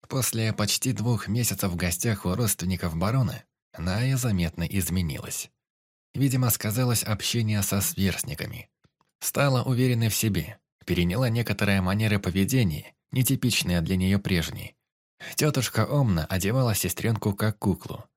После почти 2 месяцев в гостях у родственников барона, Ная заметно изменилась. Видимо, сказалось общение со сверстниками. Стала уверенной в себе, переняла некоторые манеры поведения, нетипичные для нее прежней. Тетушка Омна одевала сестренку как куклу.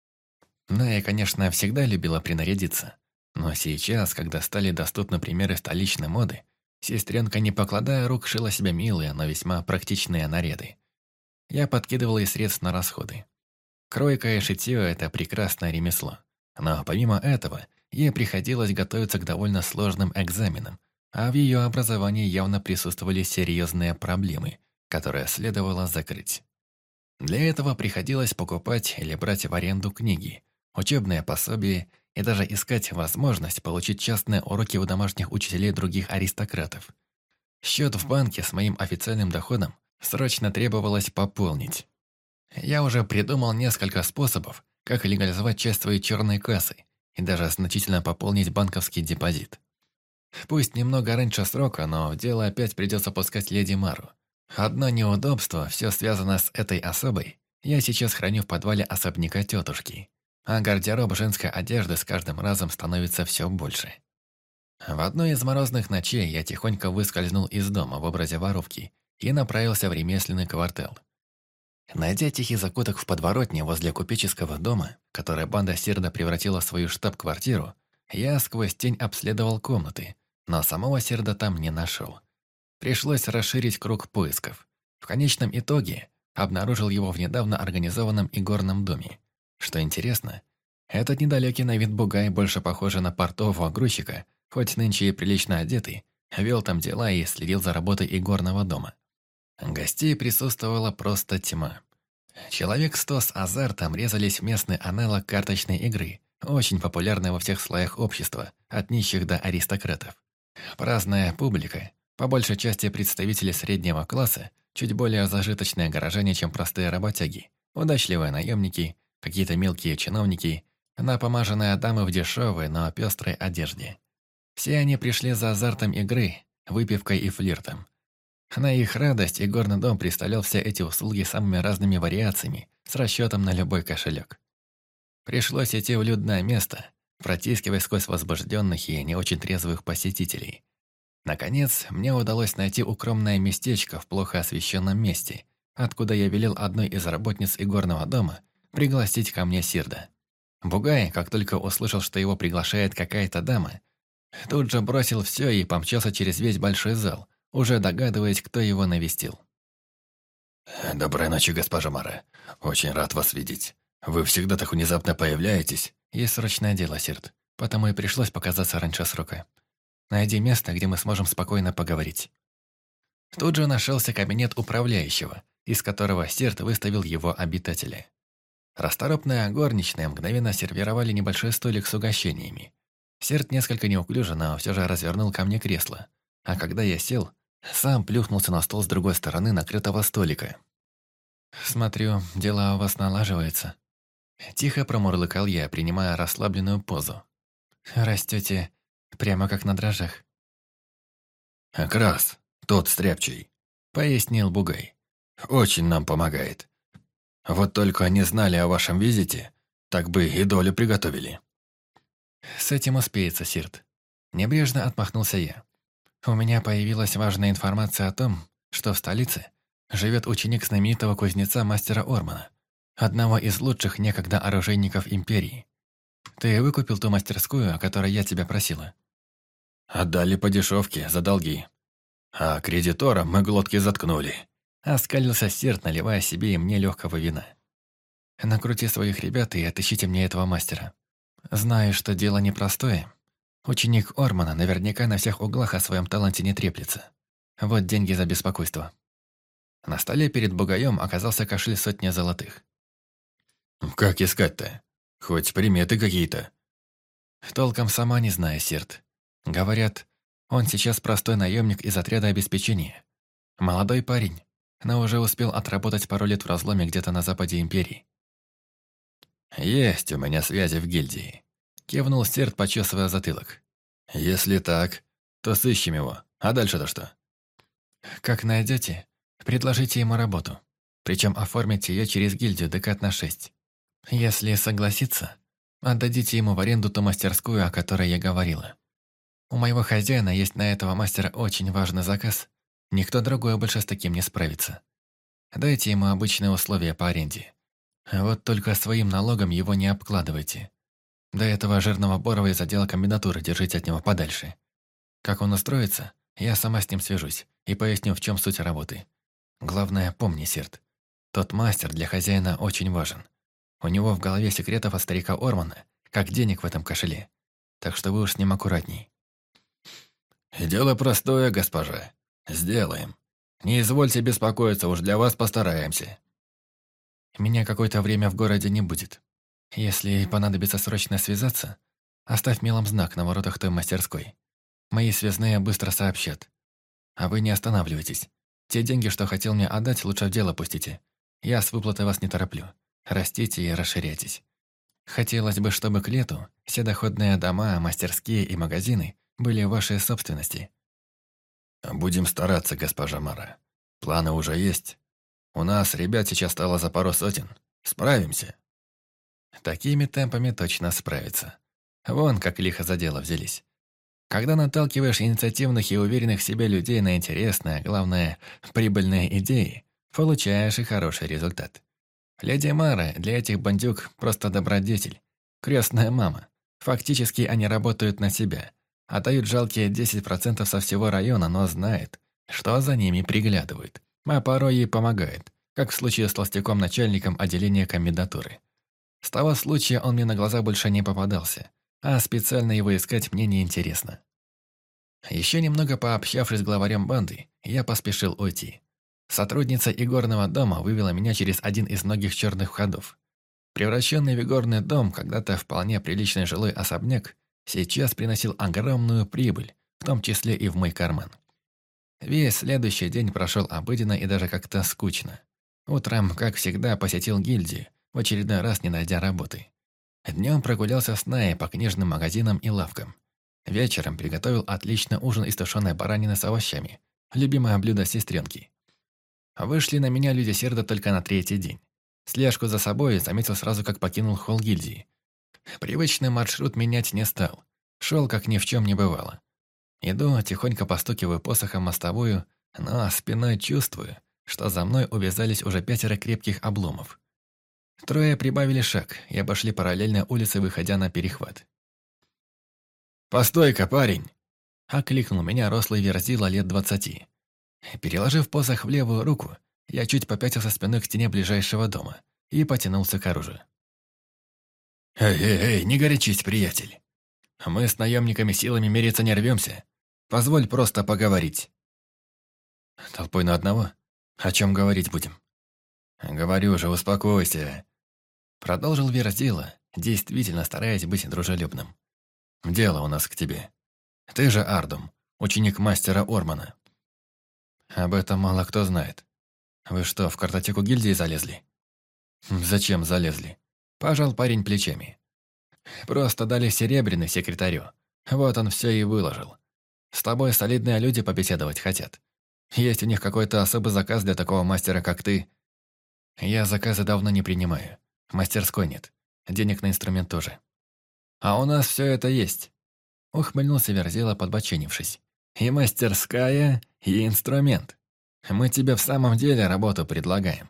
Ная, конечно, всегда любила принарядиться, но сейчас, когда стали доступны примеры столичной моды, сестренка, не покладая рук, шила себе милые, но весьма практичные наряды. Я подкидывал ей средств на расходы. Кройка и шитье – это прекрасное ремесло. Но помимо этого, ей приходилось готовиться к довольно сложным экзаменам, а в ее образовании явно присутствовали серьезные проблемы, которые следовало закрыть. Для этого приходилось покупать или брать в аренду книги, учебные пособия и даже искать возможность получить частные уроки у домашних учителей других аристократов. Счет в банке с моим официальным доходом срочно требовалось пополнить. Я уже придумал несколько способов, как легализовать часть своей черной кассы и даже значительно пополнить банковский депозит. Пусть немного раньше срока, но в дело опять придется пускать леди Мару. Одно неудобство, все связано с этой особой, я сейчас храню в подвале особняка тетушки, а гардероб женской одежды с каждым разом становится все больше. В одной из морозных ночей я тихонько выскользнул из дома в образе воровки и направился в ремесленный квартал. Найдя тихий закуток в подворотне возле купеческого дома, который банда Сирда превратила в свою штаб-квартиру, я сквозь тень обследовал комнаты, но самого Сирда там не нашел. Пришлось расширить круг поисков. В конечном итоге обнаружил его в недавно организованном игорном доме. Что интересно, этот недалекий на вид бугай, больше похожий на портового грузчика, хоть нынче и прилично одетый, вел там дела и следил за работой игорного дома. Гостей присутствовала просто тьма. Человек 100 с азартом резались в местный аналог карточной игры, очень популярной во всех слоях общества, от нищих до аристократов. Праздная публика, по большей части представители среднего класса, чуть более зажиточные горожане, чем простые работяги, удачливые наемники, какие-то мелкие чиновники, напомаженные дамы в дешевой, но пестрой одежде. Все они пришли за азартом игры, выпивкой и флиртом. На их радость игорный дом представлял все эти услуги самыми разными вариациями, с расчетом на любой кошелек. Пришлось идти в людное место, протискиваясь сквозь возбужденных и не очень трезвых посетителей. Наконец, мне удалось найти укромное местечко в плохо освещенном месте, откуда я велел одной из работниц игорного дома пригласить ко мне Сирда. Бугай, как только услышал, что его приглашает какая-то дама, тут же бросил все и помчался через весь большой зал, уже догадываясь, кто его навестил. «Доброй ночи, госпожа Мара. Очень рад вас видеть. Вы всегда так внезапно появляетесь». «Есть срочное дело, Сирд, потому и пришлось показаться раньше срока. Найди место, где мы сможем спокойно поговорить». Тут же нашелся кабинет управляющего, из которого Сирд выставил его обитателя. Расторопные горничные мгновенно сервировали небольшой столик с угощениями. Сирд несколько неуклюже, но все же развернул ко мне кресло, а когда я сел, сам плюхнулся на стол с другой стороны накрытого столика. «Смотрю, дела у вас налаживаются». Тихо промурлыкал я, принимая расслабленную позу. «Растете прямо как на дрожжах». «Крас, тот стряпчий», — пояснил Бугай. «Очень нам помогает. Вот только не знали о вашем визите, так бы и долю приготовили». «С этим успеется, Сирд». Небрежно отмахнулся я. «У меня появилась важная информация о том, что в столице живет ученик знаменитого кузнеца мастера Ормана, одного из лучших некогда оружейников империи. Ты выкупил ту мастерскую, о которой я тебя просила?» «Отдали по дешевке, за долги. А кредиторам мы глотки заткнули». Оскалился Сирд, наливая себе и мне легкого вина. «Накрути своих ребят и отыщите мне этого мастера. Знаю, что дело непростое. Ученик Ормана наверняка на всех углах о своем таланте не треплется. Вот деньги за беспокойство». На столе перед бугаем оказался кошель сотни золотых. «Как искать-то? Хоть приметы какие-то». «Толком сама не знаю, Сирд. Говорят, он сейчас простой наемник из отряда обеспечения. Молодой парень, но уже успел отработать пару лет в разломе где-то на западе империи». «Есть у меня связи в гильдии», — кивнул Сирд, почесывая затылок. «Если так, то сыщем его. А дальше-то что?» «Как найдете, предложите ему работу. Причем оформить ее через гильдию Декат на 6. Если согласится, отдадите ему в аренду ту мастерскую, о которой я говорила. У моего хозяина есть на этого мастера очень важный заказ. Никто другой больше с таким не справится. Дайте ему обычные условия по аренде. Вот только своим налогом его не обкладывайте. До этого жирного Борова из отдела комбинатуры держите от него подальше. Как он устроится, я сама с ним свяжусь и поясню, в чем суть работы. Главное, помни, Серд, тот мастер для хозяина очень важен. У него в голове секретов от старика Ормана, как денег в этом кошеле. Так что вы уж с ним аккуратней. Дело простое, госпожа. Сделаем. Не извольте беспокоиться, уж для вас постараемся. Меня какое-то время в городе не будет. Если понадобится срочно связаться, оставь мелом знак на воротах той мастерской. Мои связные быстро сообщат. А вы не останавливайтесь. Те деньги, что хотел мне отдать, лучше в дело пустите. Я с выплатой вас не тороплю. Растите и расширяйтесь. Хотелось бы, чтобы к лету все доходные дома, мастерские и магазины были в вашей собственности. Будем стараться, госпожа Мара. Планы уже есть. У нас ребят сейчас стало за пару сотен. Справимся. Такими темпами точно справиться. Вон как лихо за дело взялись. Когда наталкиваешь инициативных и уверенных в себе людей на интересные, главное, прибыльные идеи, получаешь и хороший результат. Леди Мара для этих бандюк просто добродетель. Крестная мама. Фактически они работают на себя. Отдают жалкие 10% со всего района, но знает, что за ними приглядывают. А порой ей помогает, как в случае с толстяком-начальником отделения комендатуры. С того случая он мне на глаза больше не попадался, а специально его искать мне не интересно. Еще немного пообщавшись с главарем банды, я поспешил уйти. Сотрудница игорного дома вывела меня через один из многих черных входов. Превращенный в игорный дом, когда-то вполне приличный жилой особняк, сейчас приносил огромную прибыль, в том числе и в мой карман. Весь следующий день прошел обыденно и даже как-то скучно. Утром, как всегда, посетил гильдию, в очередной раз не найдя работы. Днем прогулялся с Наей по книжным магазинам и лавкам. Вечером приготовил отличный ужин из тушеной баранины с овощами, любимое блюдо сестренки. Вышли на меня люди Серда только на третий день. Слежку за собой заметил сразу, как покинул холл гильдии. Привычный маршрут менять не стал. Шел, как ни в чем не бывало. Иду, тихонько постукиваю посохом мостовую, но спиной чувствую, что за мной увязались уже 5 крепких обломов. Трое прибавили шаг и обошли параллельно улице, выходя на перехват. «Постой-ка, парень!» — окликнул меня рослый верзила лет 20. Переложив посох в левую руку, я чуть попятился спиной к стене ближайшего дома и потянулся к оружию. «Эй, не горячись, приятель. Мы с наемниками силами мериться не рвемся. Позволь просто поговорить». «Толпой на одного? О чем говорить будем?» «Говорю же, успокойся», — продолжил верзила, действительно стараясь быть дружелюбным. «Дело у нас к тебе. Ты же Ардум, ученик мастера Ормана». «Об этом мало кто знает. Вы что, в картотеку гильдии залезли?» «Зачем залезли?» — пожал парень плечами. «Просто дали серебряный секретарю. Вот он все и выложил. С тобой солидные люди побеседовать хотят. Есть у них какой-то особый заказ для такого мастера, как ты?» «Я заказы давно не принимаю. Мастерской нет. Денег на инструмент тоже». «А у нас все это есть», — ухмыльнулся Верзила, подбоченившись. «И мастерская, и инструмент. Мы тебе в самом деле работу предлагаем».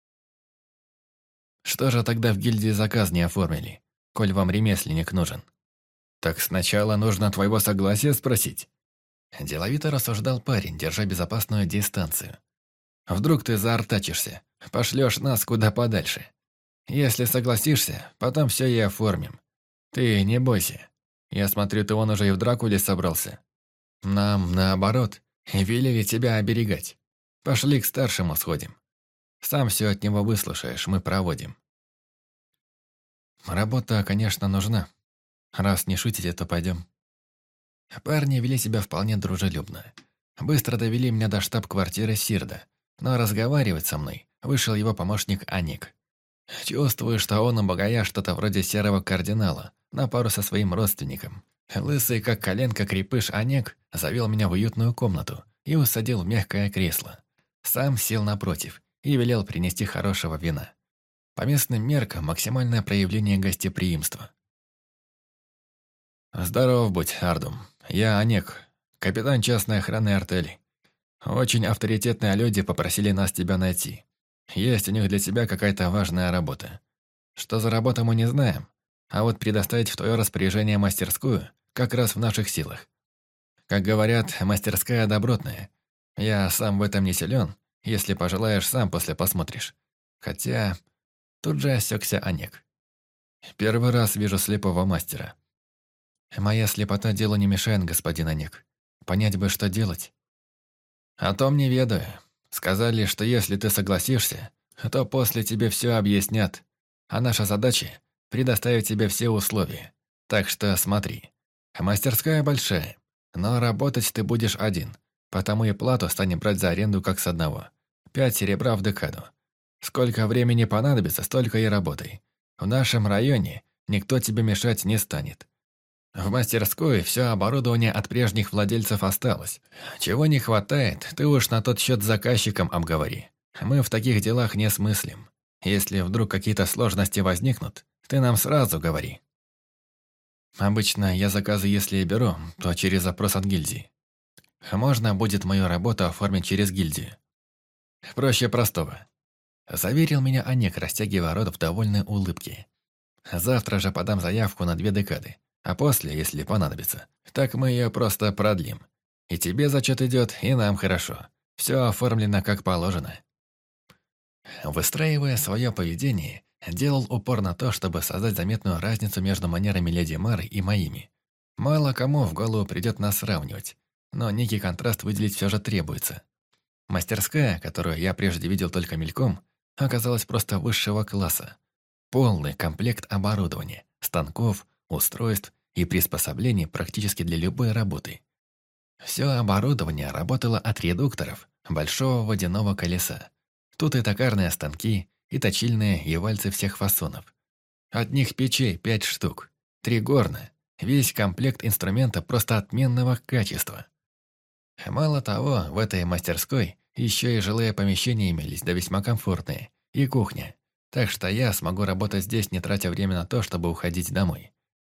«Что же тогда в гильдии заказ не оформили, коль вам ремесленник нужен?» «Так сначала нужно твоего согласия спросить». Деловито рассуждал парень, держа безопасную дистанцию. «Вдруг ты заортачишься, пошлешь нас куда подальше. Если согласишься, потом все и оформим. Ты не бойся. Я смотрю, ты вон уже и в Дракуле собрался. Нам, наоборот, велели тебя оберегать. Пошли к старшему сходим. Сам все от него выслушаешь, мы проводим». Работа, конечно, нужна. Раз не шутите, то пойдем. Парни вели себя вполне дружелюбно. Быстро довели меня до штаб-квартиры Сирда, но разговаривать со мной вышел его помощник Аник. Чувствую, что он у Багая что-то вроде серого кардинала, на пару со своим родственником. Лысый, как коленка крепыш Аник завел меня в уютную комнату и усадил в мягкое кресло. Сам сел напротив и велел принести хорошего вина. По местным меркам максимальное проявление гостеприимства. «Здоров будь, Ардум. Я Онег, капитан частной охраны артели. Очень авторитетные люди попросили нас тебя найти. Есть у них для тебя какая-то важная работа. Что за работа, мы не знаем, а вот предоставить в твое распоряжение мастерскую как раз в наших силах. Как говорят, мастерская добротная. Я сам в этом не силен, если пожелаешь, сам после посмотришь. Хотя...» Тут же осекся Онег. «Первый раз вижу слепого мастера». «Моя слепота делу не мешает, господин Онег. Понять бы, что делать». «О том не ведаю. Сказали, что если ты согласишься, то после тебе все объяснят. А наша задача – предоставить тебе все условия. Так что смотри. Мастерская большая, но работать ты будешь один, потому и плату станем брать за аренду как с одного. 5 серебра в декаду. Сколько времени понадобится, столько и работай. В нашем районе никто тебе мешать не станет. В мастерской все оборудование от прежних владельцев осталось. Чего не хватает, ты уж на тот счет с заказчиком обговори. Мы в таких делах не смыслим. Если вдруг какие-то сложности возникнут, ты нам сразу говори». «Обычно я заказы, если и беру, то через запрос от гильдии. Можно будет мою работу оформить через гильдию?» «Проще простого», – заверил меня Онег, растягивая рот в довольной улыбке. «Завтра же подам заявку на 2 декады. А после, если понадобится, так мы ее просто продлим. И тебе зачет идет, и нам хорошо. Все оформлено как положено». Выстраивая свое поведение, делал упор на то, чтобы создать заметную разницу между манерами леди Мары и моими. Мало кому в голову придет нас сравнивать, но некий контраст выделить все же требуется. Мастерская, которую я прежде видел только мельком, оказалась просто высшего класса. Полный комплект оборудования, станков, устройств и приспособлений практически для любой работы. Все оборудование работало от редукторов, большого водяного колеса. Тут и токарные станки, и точильные, и вальцы всех фасонов. Одних печей 5 штук, 3 горна, весь комплект инструмента просто отменного качества. Мало того, в этой мастерской еще и жилые помещения имелись, да весьма комфортные, и кухня. Так что я смогу работать здесь, не тратя время на то, чтобы уходить домой.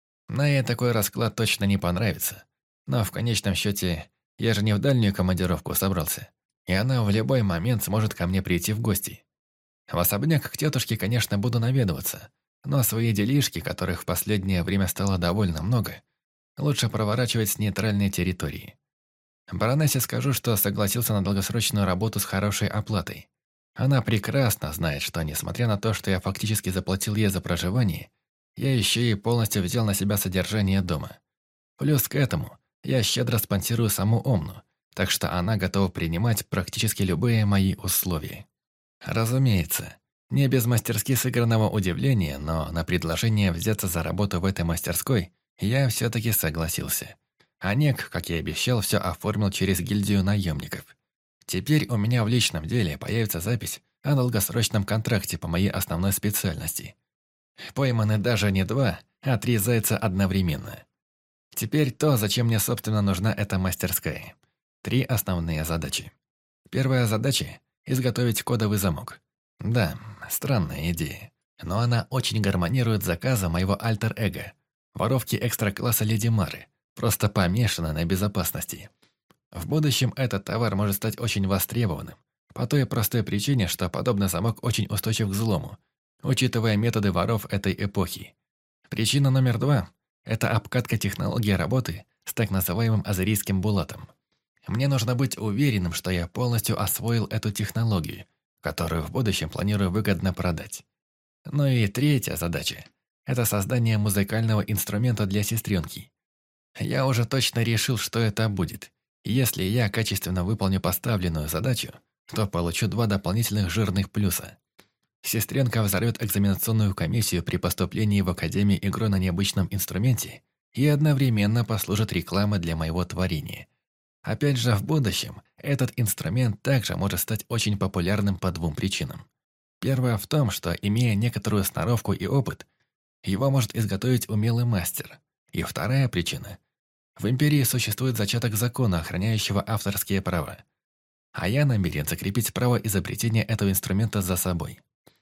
Нае такой расклад точно не понравится. Но в конечном счете, я же не в дальнюю командировку собрался. И она в любой момент сможет ко мне прийти в гости. В особняк к тетушке, конечно, буду наведываться. Но свои делишки, которых в последнее время стало довольно много, лучше проворачивать с нейтральной территории. Баронессе скажу, что согласился на долгосрочную работу с хорошей оплатой. Она прекрасно знает, что, несмотря на то, что я фактически заплатил ей за проживание, я еще и полностью взял на себя содержание дома. Плюс к этому я щедро спонсирую саму Омну, так что она готова принимать практически любые мои условия. Разумеется, не без мастерски сыгранного удивления, но на предложение взяться за работу в этой мастерской я все-таки согласился. Онег, как и обещал, все оформил через гильдию наемников. Теперь у меня в личном деле появится запись о долгосрочном контракте по моей основной специальности. Пойманы даже не 2, а 3 зайца одновременно. Теперь то, зачем мне, собственно, нужна эта мастерская. 3 основные задачи. Первая задача – изготовить кодовый замок. Да, странная идея, но она очень гармонирует с заказом моего альтер-эго, воровки экстра-класса леди Мары, просто помешана на безопасности. В будущем этот товар может стать очень востребованным, по той простой причине, что подобный замок очень устойчив к взлому, учитывая методы воров этой эпохи. Причина номер 2 – это обкатка технологии работы с так называемым азерийским булатом. Мне нужно быть уверенным, что я полностью освоил эту технологию, которую в будущем планирую выгодно продать. Ну и третья задача – это создание музыкального инструмента для сестренки. Я уже точно решил, что это будет. Если я качественно выполню поставленную задачу, то получу 2 дополнительных жирных плюса. Сестренка взорвет экзаменационную комиссию при поступлении в Академию игры на необычном инструменте и одновременно послужит рекламой для моего творения. Опять же, в будущем этот инструмент также может стать очень популярным по 2 причинам. Первая в том, что, имея некоторую сноровку и опыт, его может изготовить умелый мастер. И вторая причина – в Империи существует зачаток закона, охраняющего авторские права. а я намерен закрепить право изобретения этого инструмента за собой.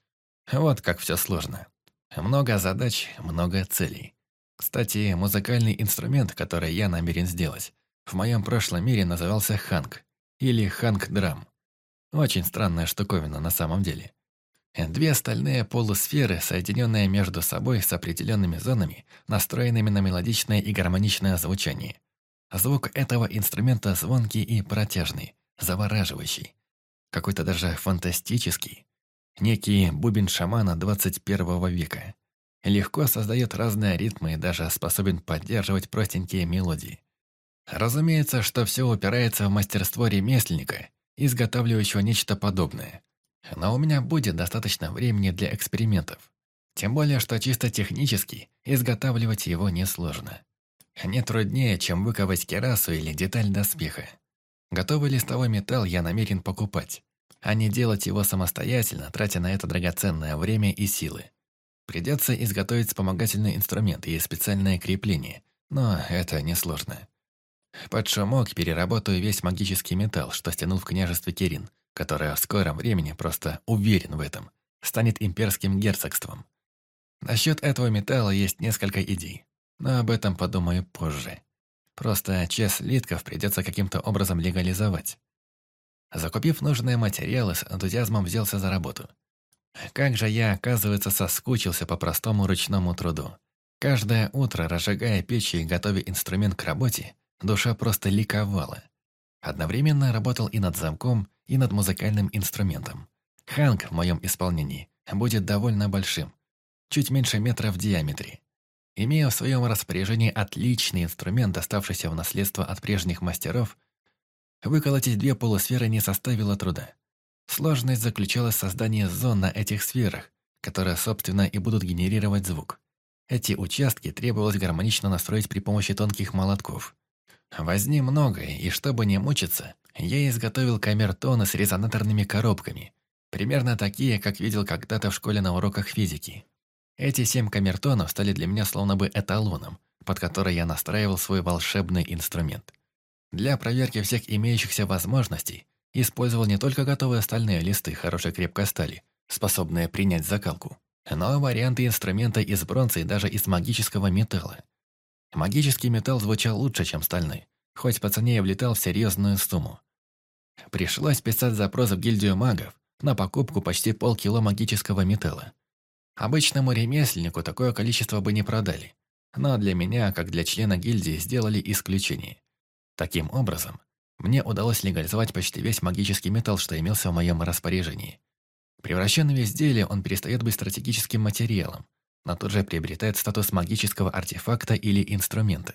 Вот как все сложно. Много задач, много целей. Кстати, музыкальный инструмент, который я намерен сделать, в моем прошлом мире назывался ханг, или ханг-драм. Очень странная штуковина на самом деле. Две стальные полусферы, соединенные между собой с определенными зонами, настроенными на мелодичное и гармоничное звучание. Звук этого инструмента звонкий и протяжный, завораживающий. Какой-то даже фантастический. Некий бубен шамана 21 века. Легко создает разные ритмы и даже способен поддерживать простенькие мелодии. Разумеется, что все упирается в мастерство ремесленника, изготавливающего нечто подобное. Но у меня будет достаточно времени для экспериментов. Тем более, что чисто технически изготавливать его несложно. Не труднее, чем выковать керасу или деталь доспеха. Готовый листовой металл я намерен покупать, а не делать его самостоятельно, тратя на это драгоценное время и силы. Придется изготовить вспомогательный инструмент и специальное крепление, но это несложно. Под шумок переработаю весь магический металл, что стянул в княжестве Кирин, которое в скором времени, просто уверен в этом, станет имперским герцогством. Насчет этого металла есть несколько идей, но об этом подумаю позже. Просто часть слитков придется каким-то образом легализовать. Закупив нужные материалы, с энтузиазмом взялся за работу. Как же я, оказывается, соскучился по простому ручному труду. Каждое утро, разжигая печь и готовя инструмент к работе, душа просто ликовала. Одновременно работал и над замком, и над музыкальным инструментом. Ханг в моем исполнении будет довольно большим, чуть меньше метра в диаметре. Имея в своем распоряжении отличный инструмент, доставшийся в наследство от прежних мастеров, выколотить две полусферы не составило труда. Сложность заключалась в создании зон на этих сферах, которые, собственно, и будут генерировать звук. Эти участки требовалось гармонично настроить при помощи тонких молотков. Возни многое, и чтобы не мучиться, я изготовил камертоны с резонаторными коробками, примерно такие, как видел когда-то в школе на уроках физики. Эти 7 камертонов стали для меня словно бы эталоном, под который я настраивал свой волшебный инструмент. Для проверки всех имеющихся возможностей использовал не только готовые стальные листы хорошей крепкой стали, способные принять закалку, но и варианты инструмента из бронзы и даже из магического металла. Магический металл звучал лучше, чем стальной, хоть по цене и влетал в серьезную сумму. Пришлось писать запрос в гильдию магов на покупку почти полкило магического металла. Обычному ремесленнику такое количество бы не продали, но для меня, как для члена гильдии, сделали исключение. Таким образом, мне удалось легализовать почти весь магический металл, что имелся в моем распоряжении. Превращенный в изделие, он перестает быть стратегическим материалом, но тут же приобретает статус магического артефакта или инструмента.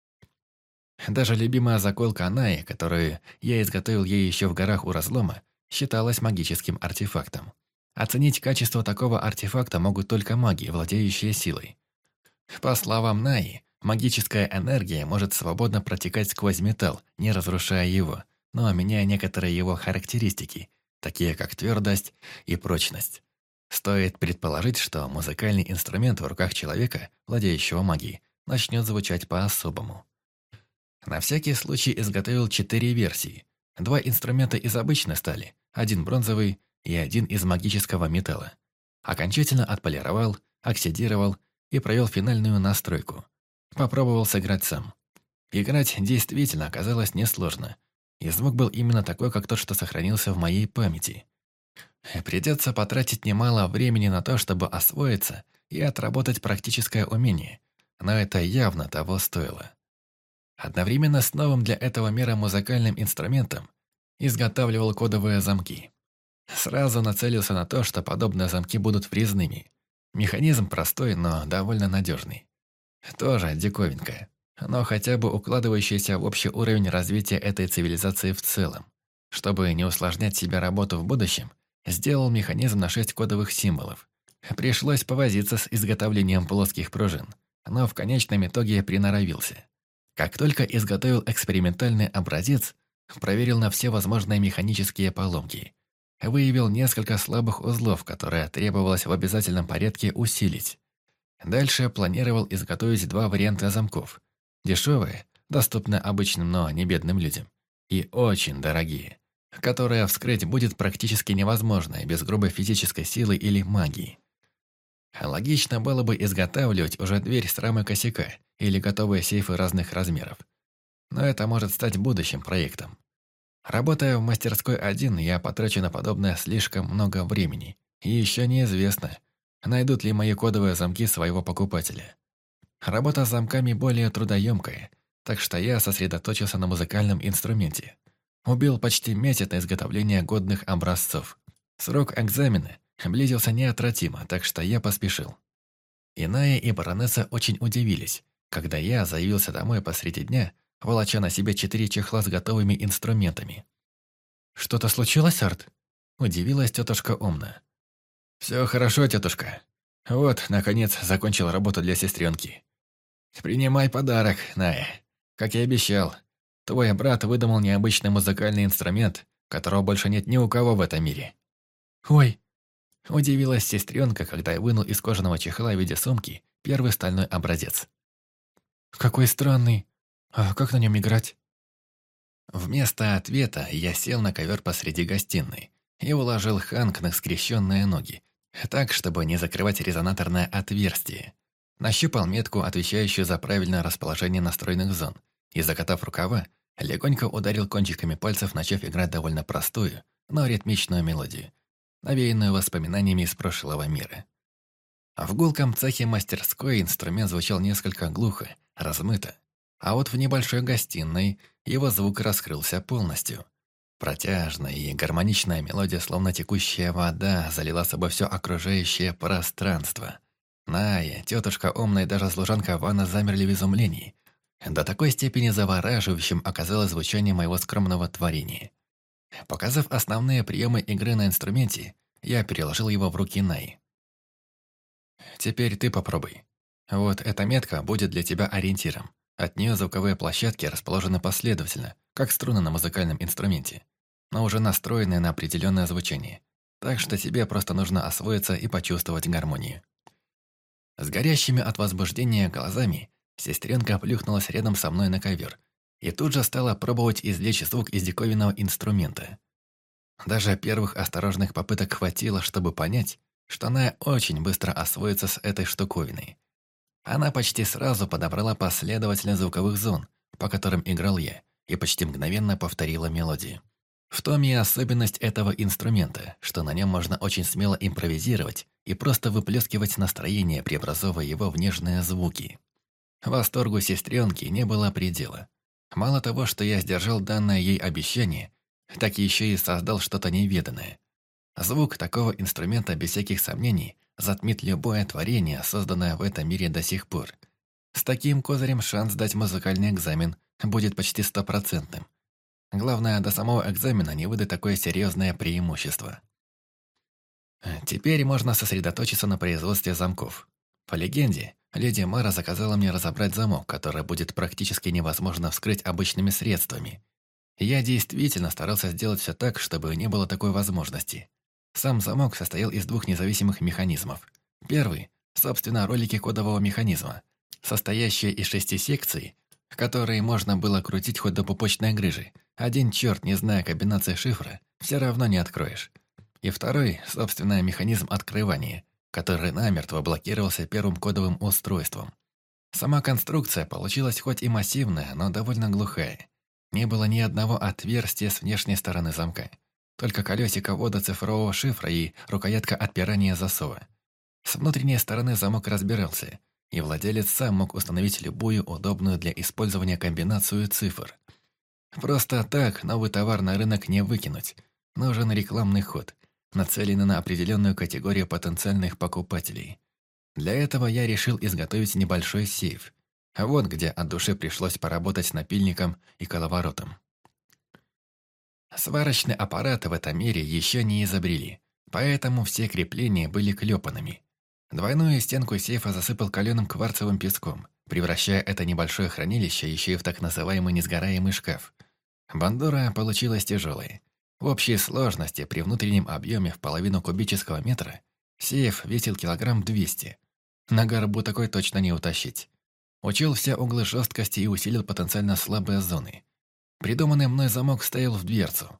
Даже любимая заколка Анаи, которую я изготовил ей еще в горах у разлома, считалась магическим артефактом. Оценить качество такого артефакта могут только маги, владеющие силой. По словам Наи, магическая энергия может свободно протекать сквозь металл, не разрушая его, но меняя некоторые его характеристики, такие как твердость и прочность. Стоит предположить, что музыкальный инструмент в руках человека, владеющего магией, начнет звучать по-особому. На всякий случай изготовил 4 версии. 2 инструмента из обычной стали, 1 бронзовый и 1 из магического металла. Окончательно отполировал, оксидировал и провел финальную настройку. Попробовал сыграть сам. Играть действительно оказалось несложно, и звук был именно такой, как тот, что сохранился в моей памяти. Придется потратить немало времени на то, чтобы освоиться и отработать практическое умение, но это явно того стоило. Одновременно с новым для этого мира музыкальным инструментом изготавливал кодовые замки. Сразу нацелился на то, что подобные замки будут врезными. Механизм простой, но довольно надежный. Тоже диковинка, но хотя бы укладывающийся в общий уровень развития этой цивилизации в целом. Чтобы не усложнять себе работу в будущем, сделал механизм на 6 кодовых символов. Пришлось повозиться с изготовлением плоских пружин, но в конечном итоге я приноровился. Как только изготовил экспериментальный образец, проверил на все возможные механические поломки. Выявил несколько слабых узлов, которые требовалось в обязательном порядке усилить. Дальше планировал изготовить 2 варианта замков. Дешевые, доступные обычным, но не бедным людям. И очень дорогие. которое вскрыть будет практически невозможно без грубой физической силы или магии. Логично было бы изготавливать уже дверь с рамой косяка или готовые сейфы разных размеров. Но это может стать будущим проектом. Работая в мастерской один, я потрачу на подобное слишком много времени. И еще неизвестно, найдут ли мои кодовые замки своего покупателя. Работа с замками более трудоемкая, так что я сосредоточился на музыкальном инструменте. Убил почти месяц на изготовление годных образцов. Срок экзамена близился неотвратимо, так что я поспешил. Иная и баронесса очень удивились, когда я заявился домой посреди дня, волоча на себе 4 чехла с готовыми инструментами. «Что-то случилось, Арт?» – удивилась тетушка Омна. «Все хорошо, тетушка. Вот, наконец, закончил работу для сестренки. Принимай подарок, Ная. Как и обещал, твой брат выдумал необычный музыкальный инструмент, которого больше нет ни у кого в этом мире». «Ой!» – удивилась сестренка, когда я вынул из кожаного чехла в виде сумки первый стальной образец. «Какой странный. А как на нем играть?» Вместо ответа я сел на ковер посреди гостиной и уложил Ханк на скрещенные ноги, так, чтобы не закрывать резонаторное отверстие. Нащупал метку, отвечающую за правильное расположение настроенных зон, и, закатав рукава, легонько ударил кончиками пальцев, начав играть довольно простую, но ритмичную мелодию, навеянную воспоминаниями из прошлого мира. В гулком цехе мастерской инструмент звучал несколько глухо, размыто, а вот в небольшой гостиной его звук раскрылся полностью. Протяжная и гармоничная мелодия, словно текущая вода, залила собой все окружающее пространство. Ная, тетушка Омна и даже служанка Ванна замерли в изумлении. До такой степени завораживающим оказалось звучание моего скромного творения. Показав основные приемы игры на инструменте, я переложил его в руки Наи. «Теперь ты попробуй. Вот эта метка будет для тебя ориентиром. От нее звуковые площадки расположены последовательно, как струны на музыкальном инструменте, но уже настроенные на определенное звучание. Так что тебе просто нужно освоиться и почувствовать гармонию». С горящими от возбуждения глазами сестренка плюхнулась рядом со мной на ковер и тут же стала пробовать извлечь звук из диковинного инструмента. Даже первых осторожных попыток хватило, чтобы понять, что она очень быстро освоится с этой штуковиной. Она почти сразу подобрала последовательность звуковых зон, по которым играл я, и почти мгновенно повторила мелодию. В том и особенность этого инструмента, что на нем можно очень смело импровизировать и просто выплескивать настроение, преобразовывая его в нежные звуки. Восторгу сестренки не было предела. Мало того, что я сдержал данное ей обещание, так еще и создал что-то неведанное. Звук такого инструмента, без всяких сомнений, затмит любое творение, созданное в этом мире до сих пор. С таким козырем шанс сдать музыкальный экзамен будет почти 100%. Главное, до самого экзамена не выдать такое серьезное преимущество. Теперь можно сосредоточиться на производстве замков. По легенде, леди Мара заказала мне разобрать замок, который будет практически невозможно вскрыть обычными средствами. Я действительно старался сделать все так, чтобы не было такой возможности. Сам замок состоял из 2 независимых механизмов. Первый – собственно, ролики кодового механизма, состоящие из 6 секций, которые можно было крутить хоть до пупочной грыжи. Один черт, не зная комбинации шифра, все равно не откроешь. И второй – собственно, механизм открывания, который намертво блокировался первым кодовым устройством. Сама конструкция получилась хоть и массивная, но довольно глухая. Не было ни одного отверстия с внешней стороны замка. Только колесико ввода цифрового шифра и рукоятка отпирания засова. С внутренней стороны замок разбирался, и владелец сам мог установить любую удобную для использования комбинацию цифр. Просто так новый товар на рынок не выкинуть. Нужен рекламный ход, нацеленный на определенную категорию потенциальных покупателей. Для этого я решил изготовить небольшой сейф. А вот где от души пришлось поработать с напильником и коловоротом. Сварочный аппарат в этом мире еще не изобрели, поэтому все крепления были клепанными. Двойную стенку сейфа засыпал каленым кварцевым песком, превращая это небольшое хранилище еще и в так называемый несгораемый шкаф. Бандура получилась тяжелой. В общей сложности при внутреннем объеме в половину кубического метра сейф весил килограмм 200. На горбу такой точно не утащить. Учел все углы жесткости и усилил потенциально слабые зоны. Придуманный мной замок стоял в дверцу.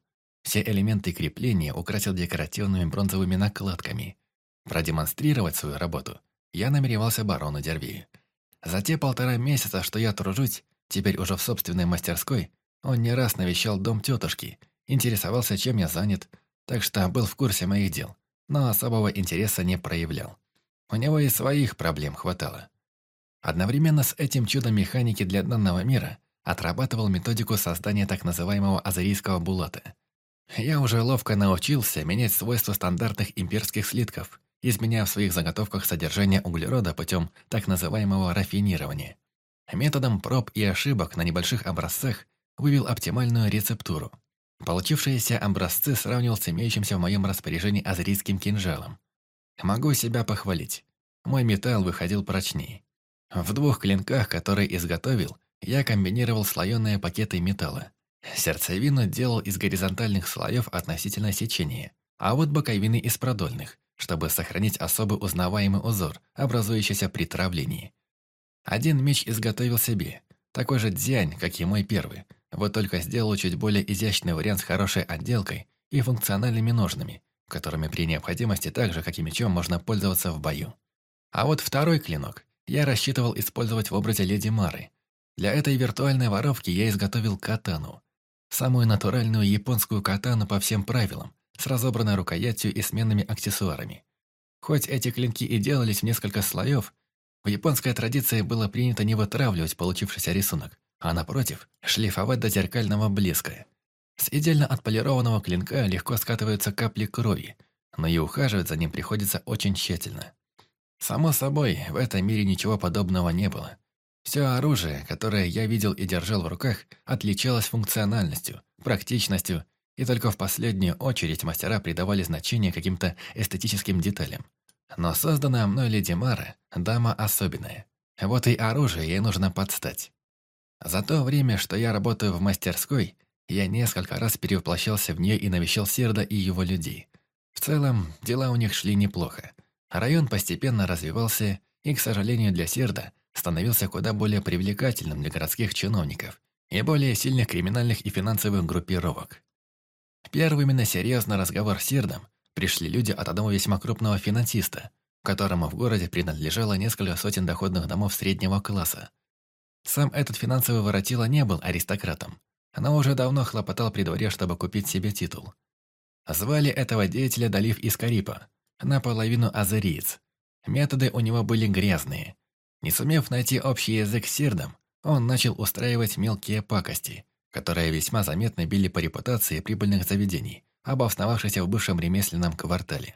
Все элементы крепления украсил декоративными бронзовыми накладками. Продемонстрировать свою работу я намеревался барону Дервию. За те 1,5 месяца, что я тружусь, теперь уже в собственной мастерской, он не раз навещал дом тетушки, интересовался, чем я занят, так что был в курсе моих дел, но особого интереса не проявлял. У него и своих проблем хватало. Одновременно с этим чудом механики для данного мира отрабатывал методику создания так называемого азерийского булата. Я уже ловко научился менять свойства стандартных имперских слитков, изменяя в своих заготовках содержание углерода путем так называемого рафинирования. Методом проб и ошибок на небольших образцах вывел оптимальную рецептуру. Получившиеся образцы сравнивал с имеющимся в моем распоряжении азерийским кинжалом. Могу себя похвалить. Мой металл выходил прочнее. В 2 клинках, которые изготовил, я комбинировал слоеные пакеты металла. Сердцевину делал из горизонтальных слоев относительно сечения, а вот боковины из продольных, чтобы сохранить особый узнаваемый узор, образующийся при травлении. Один меч изготовил себе, такой же дзянь, как и мой первый, вот только сделал чуть более изящный вариант с хорошей отделкой и функциональными ножнами, которыми при необходимости так же, как и мечом, можно пользоваться в бою. А вот второй клинок я рассчитывал использовать в образе леди Мары. Для этой виртуальной воровки я изготовил катану. Самую натуральную японскую катану по всем правилам, с разобранной рукоятью и сменными аксессуарами. Хоть эти клинки и делались в несколько слоев, в японской традиции было принято не вытравливать получившийся рисунок, а напротив, шлифовать до зеркального блеска. С идеально отполированного клинка легко скатываются капли крови, но и ухаживать за ним приходится очень тщательно. Само собой, в этом мире ничего подобного не было. Все оружие, которое я видел и держал в руках, отличалось функциональностью, практичностью, и только в последнюю очередь мастера придавали значение каким-то эстетическим деталям. Но созданная мной леди Мара – дама особенная. Вот и оружие ей нужно подстать. За то время, что я работаю в мастерской, я несколько раз перевоплощался в нее и навещал Сирда и его людей. В целом, дела у них шли неплохо. Район постепенно развивался и, к сожалению для Сирда, становился куда более привлекательным для городских чиновников и более сильных криминальных и финансовых группировок. Первыми на серьезный разговор с Сирдом пришли люди от одного весьма крупного финансиста, которому в городе принадлежало несколько сотен доходных домов среднего класса. Сам этот финансовый воротило не был аристократом, но уже давно хлопотал при дворе, чтобы купить себе титул. Звали этого деятеля Далиф из Карипа, наполовину азериец. Методы у него были грязные. Не сумев найти общий язык с Сирдом, он начал устраивать мелкие пакости, которые весьма заметно били по репутации прибыльных заведений, обосновавшихся в бывшем ремесленном квартале.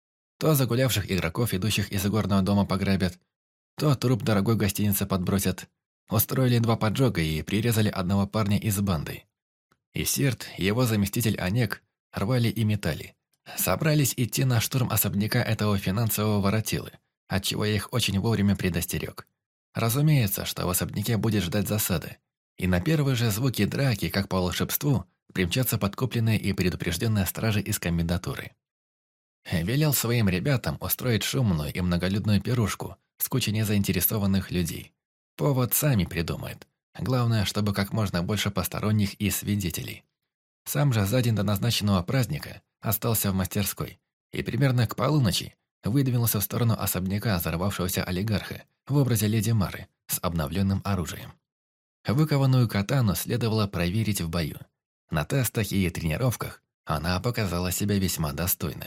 То загулявших игроков, идущих из игорного дома, пограбят, то труп дорогой гостиницы подбросят. Устроили 2 поджога и прирезали одного парня из банды. И Сирд, и его заместитель Онег рвали и метали. Собрались идти на штурм особняка этого финансового воротилы, отчего я их очень вовремя предостерег. Разумеется, что в особняке будет ждать засада, и на первые же звуки драки, как по волшебству, примчатся подкупленные и предупрежденные стражи из комендатуры. Велел своим ребятам устроить шумную и многолюдную пирушку с кучей незаинтересованных людей. Повод сами придумают. Главное, чтобы как можно больше посторонних и свидетелей. Сам же за день до назначенного праздника остался в мастерской и примерно к полуночи выдвинулся в сторону особняка взорвавшегося олигарха в образе леди Мары с обновленным оружием. Выкованную катану следовало проверить в бою. На тестах и тренировках она показала себя весьма достойно.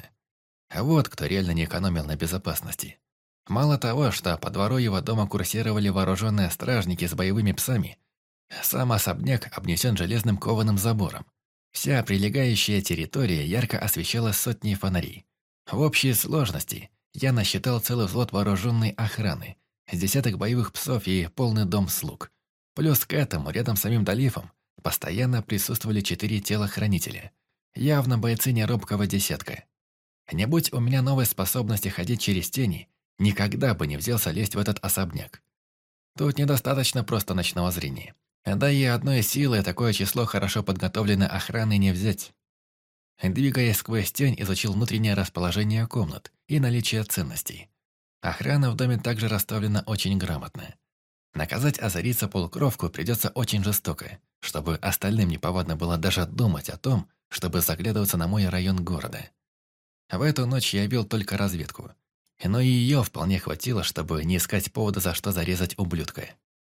Вот кто реально не экономил на безопасности. Мало того, что по двору его дома курсировали вооруженные стражники с боевыми псами, сам особняк обнесен железным кованым забором. Вся прилегающая территория ярко освещалась сотней фонарей. В общей сложности я насчитал целый взвод вооруженной охраны, с десяток боевых псов и полный дом слуг. Плюс к этому, рядом с самим Далифом, постоянно присутствовали 4 телохранителя. Явно бойцы неробкого десятка. Не будь у меня новой способности ходить через тени, никогда бы не взялся лезть в этот особняк. Тут недостаточно просто ночного зрения. Да и одной силой такое число хорошо подготовленной охраны не взять. Двигаясь сквозь тень, изучил внутреннее расположение комнат и наличие ценностей. Охрана в доме также расставлена очень грамотно. Наказать азарийца полукровку придется очень жестоко, чтобы остальным неповадно было даже думать о том, чтобы заглядываться на мой район города. В эту ночь я вел только разведку, но и ее вполне хватило, чтобы не искать повода, за что зарезать ублюдка.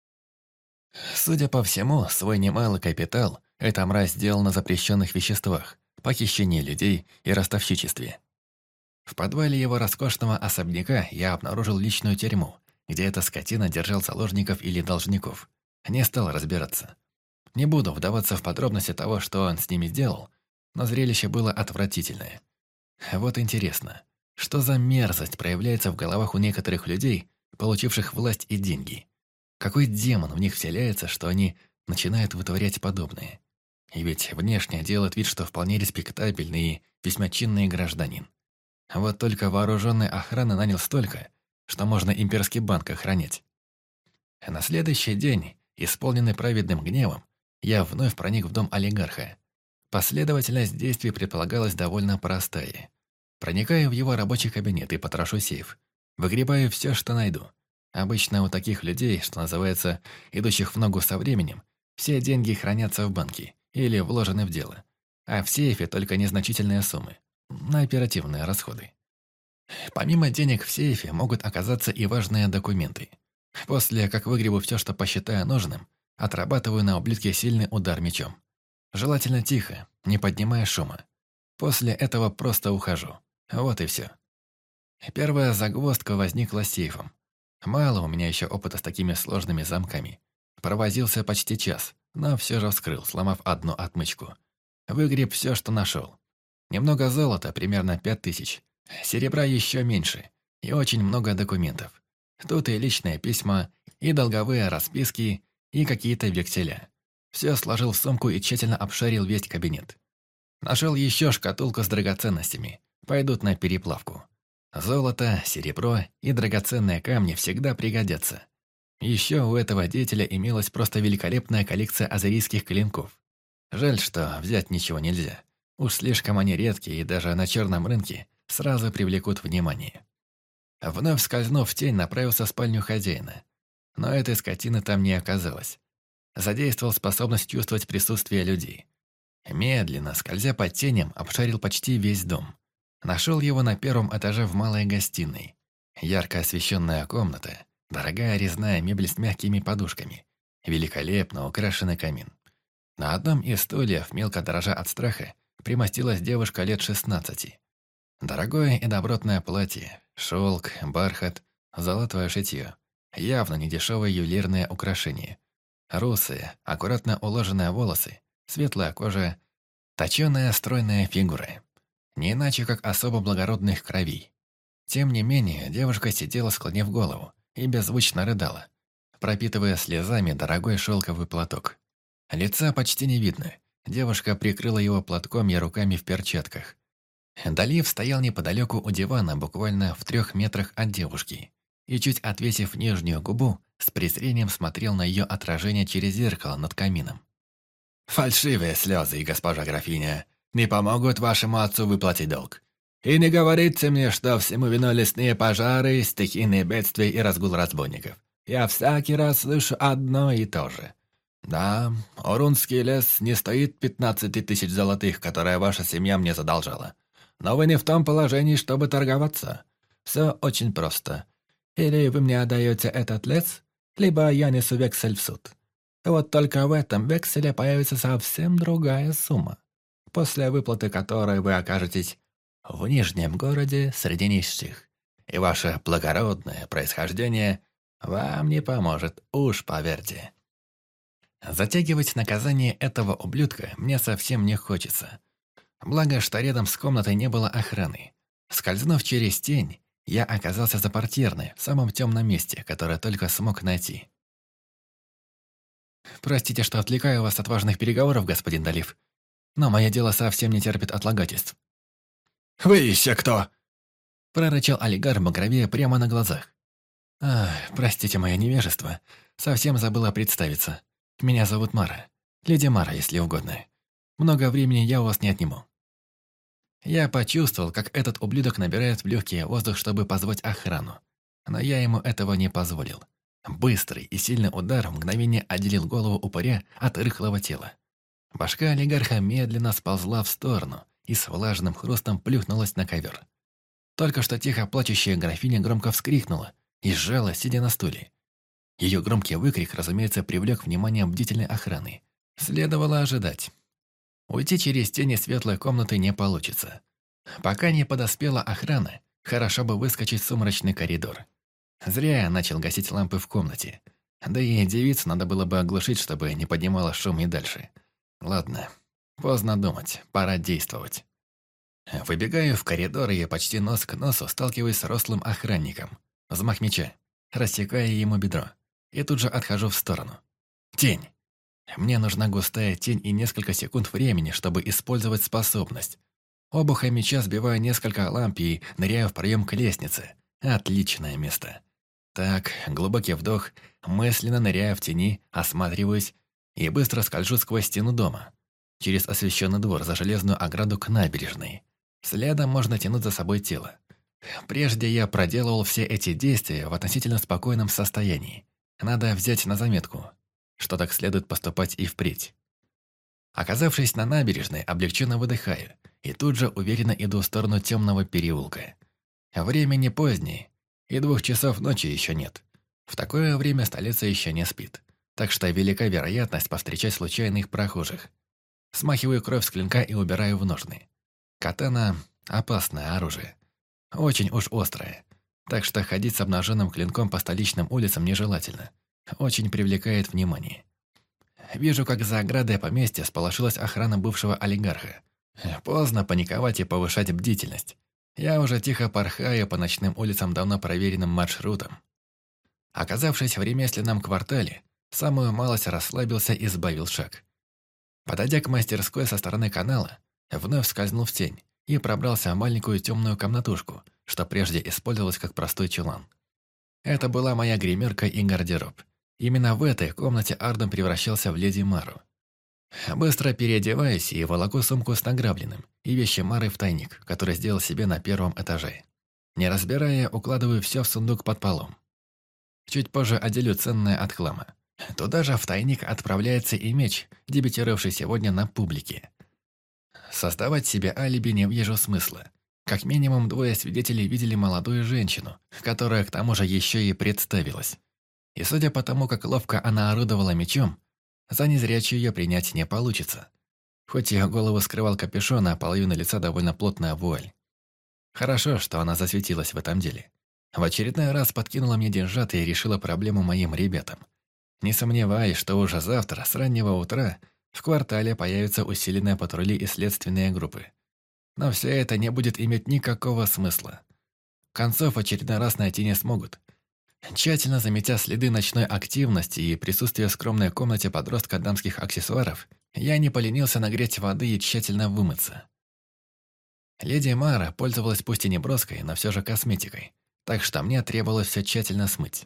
Судя по всему, свой немалый капитал эта мразь сделала на запрещенных веществах, похищении людей и ростовщичестве. В подвале его роскошного особняка я обнаружил личную тюрьму, где эта скотина держал заложников или должников. Не стал разбираться. Не буду вдаваться в подробности того, что он с ними сделал, но зрелище было отвратительное. Вот интересно, что за мерзость проявляется в головах у некоторых людей, получивших власть и деньги? Какой демон в них вселяется, что они начинают вытворять подобное? И ведь внешне делают вид, что вполне респектабельный и весьма чинный гражданин. Вот только вооруженной охраны нанял столько, что можно имперский банк охранять. На следующий день, исполненный праведным гневом, я вновь проник в дом олигарха. Последовательность действий предполагалась довольно простая. Проникаю в его рабочий кабинет и потрошу сейф. Выгребаю все, что найду. Обычно у таких людей, что называется, идущих в ногу со временем, все деньги хранятся в банке или вложены в дело, а в сейфе только незначительные суммы на оперативные расходы. Помимо денег в сейфе могут оказаться и важные документы. После, как выгребу все, что посчитаю нужным, отрабатываю на ублюдке сильный удар мечом. Желательно тихо, не поднимая шума. После этого просто ухожу. Вот и все. Первая загвоздка возникла с сейфом. Мало у меня еще опыта с такими сложными замками. Провозился почти час, но все же вскрыл, сломав одну отмычку. Выгреб все, что нашел. Немного золота, примерно 5000. Серебра еще меньше. И очень много документов. Тут и личные письма, и долговые расписки, и какие-то векселя. Все сложил в сумку и тщательно обшарил весь кабинет. Нашел еще шкатулку с драгоценностями. Пойдут на переплавку. Золото, серебро и драгоценные камни всегда пригодятся. Еще у этого деятеля имелась просто великолепная коллекция азерийских клинков. Жаль, что взять ничего нельзя. Уж слишком они редкие и даже на черном рынке сразу привлекут внимание. Вновь скользнув в тень, направился в спальню хозяина. Но этой скотины там не оказалось. Задействовал способность чувствовать присутствие людей. Медленно, скользя под тенем, обшарил почти весь дом. Нашел его на первом этаже в малой гостиной. Ярко освещенная комната, дорогая резная мебель с мягкими подушками, великолепно украшенный камин. На одном из стульев, мелко дрожа от страха, примостилась девушка лет 16. Дорогое и добротное платье, шелк, бархат, золотое шитье. Явно недешевые ювелирные украшения. Русые, аккуратно уложенные волосы, светлая кожа, точеная стройная фигура. Не иначе, как особо благородных кровей. Тем не менее, девушка сидела, склонив голову, и беззвучно рыдала, пропитывая слезами дорогой шелковый платок. Лица почти не видно. Девушка прикрыла его платком и руками в перчатках. Далив стоял неподалеку у дивана, буквально в 3 метрах от девушки, и, чуть отвесив нижнюю губу, с презрением смотрел на ее отражение через зеркало над камином. «Фальшивые слезы, госпожа графиня, не помогут вашему отцу выплатить долг. И не говорите мне, что всему виной лесные пожары, стихийные бедствия и разгул разбойников. Я всякий раз слышу одно и то же. Да, Орунский лес не стоит 15 000 золотых, которые ваша семья мне задолжала. Но вы не в том положении, чтобы торговаться. Все очень просто. Или вы мне отдаете этот лес, либо я несу вексель в суд. Вот только в этом векселе появится совсем другая сумма, после выплаты которой вы окажетесь в Нижнем городе среди нищих. И ваше благородное происхождение вам не поможет, уж поверьте. Затягивать наказание этого ублюдка мне совсем не хочется. Благо, что рядом с комнатой не было охраны. Скользнув через тень, я оказался за портьерной, в самом темном месте, которое только смог найти. «Простите, что отвлекаю вас от важных переговоров, господин Далив, но мое дело совсем не терпит отлагательств». «Вы еще кто?» – прорычал олигарх багровее прямо на глазах. Простите мое невежество, совсем забыла представиться. Меня зовут Мара. Леди Мара, если угодно. Много времени я у вас не отниму». Я почувствовал, как этот ублюдок набирает в легкий воздух, чтобы позвать охрану. Но я ему этого не позволил. Быстрый и сильный удар в мгновение отделил голову упыря от рыхлого тела. Башка олигарха медленно сползла в сторону и с влажным хрустом плюхнулась на ковер. Только что тихо плачущая графиня громко вскрикнула и сжала, сидя на стуле. Ее громкий выкрик, разумеется, привлек внимание бдительной охраны. Следовало ожидать. Уйти через тени светлой комнаты не получится. Пока не подоспела охрана, хорошо бы выскочить в сумрачный коридор. Зря я начал гасить лампы в комнате. Да и девицу надо было бы оглушить, чтобы не поднимала шум и дальше. Ладно, поздно думать, пора действовать. Выбегаю в коридор и почти нос к носу сталкиваюсь с рослым охранником. Взмах меча, рассекая ему бедро. И тут же отхожу в сторону. Тень. Мне нужна густая тень и несколько секунд времени, чтобы использовать способность. Обухом меча сбиваю несколько ламп и ныряю в проем к лестнице. Отличное место. Так, глубокий вдох, мысленно ныряю в тени, осматриваюсь и быстро скольжу сквозь стену дома. Через освещенный двор за железную ограду к набережной. Следом можно тянуть за собой тело. Прежде я проделывал все эти действия в относительно спокойном состоянии. Надо взять на заметку, что так следует поступать и впредь. Оказавшись на набережной, облегченно выдыхаю и тут же уверенно иду в сторону темного переулка. Время не позднее, и 2 часов ночи еще нет. В такое время столица еще не спит, так что велика вероятность повстречать случайных прохожих. Смахиваю кровь с клинка и убираю в ножны. Катана – опасное оружие. Очень уж острое. Так что ходить с обнаженным клинком по столичным улицам нежелательно. Очень привлекает внимание. Вижу, как за оградой поместья сполошилась охрана бывшего олигарха. Поздно паниковать и повышать бдительность. Я уже тихо порхаю по ночным улицам давно проверенным маршрутом. Оказавшись в ремесленном квартале, самую малость расслабился и сбавил шаг. Подойдя к мастерской со стороны канала, вновь скользнул в тень и пробрался в маленькую темную комнатушку, что прежде использовалась как простой чулан. Это была моя гримерка и гардероб. Именно в этой комнате Арден превращался в леди Мару. Быстро переодеваюсь и волоку сумку с награбленным и вещи Мары в тайник, который сделал себе на 1 этаже. Не разбирая, укладываю все в сундук под полом. Чуть позже отделю ценное от хлама. Туда же в тайник отправляется и меч, дебютировавший сегодня на публике. Создавать себе алиби не вижу смысла. Как минимум 2 свидетелей видели молодую женщину, которая к тому же еще и представилась. И судя по тому, как ловко она орудовала мечом, за незрячую ее принять не получится. Хоть ее голову скрывал капюшон, а половина лица довольно плотная вуаль. Хорошо, что она засветилась в этом деле. В очередной раз подкинула мне деньжат и решила проблему моим ребятам. Не сомневаюсь, что уже завтра, с раннего утра, в квартале появятся усиленные патрули и следственные группы. Но все это не будет иметь никакого смысла. Концов очередной раз найти не смогут. Тщательно заметя следы ночной активности и присутствия в скромной комнате подростка дамских аксессуаров, я не поленился нагреть воды и тщательно вымыться. Леди Мара пользовалась пусть и не броской, но все же косметикой, так что мне требовалось все тщательно смыть.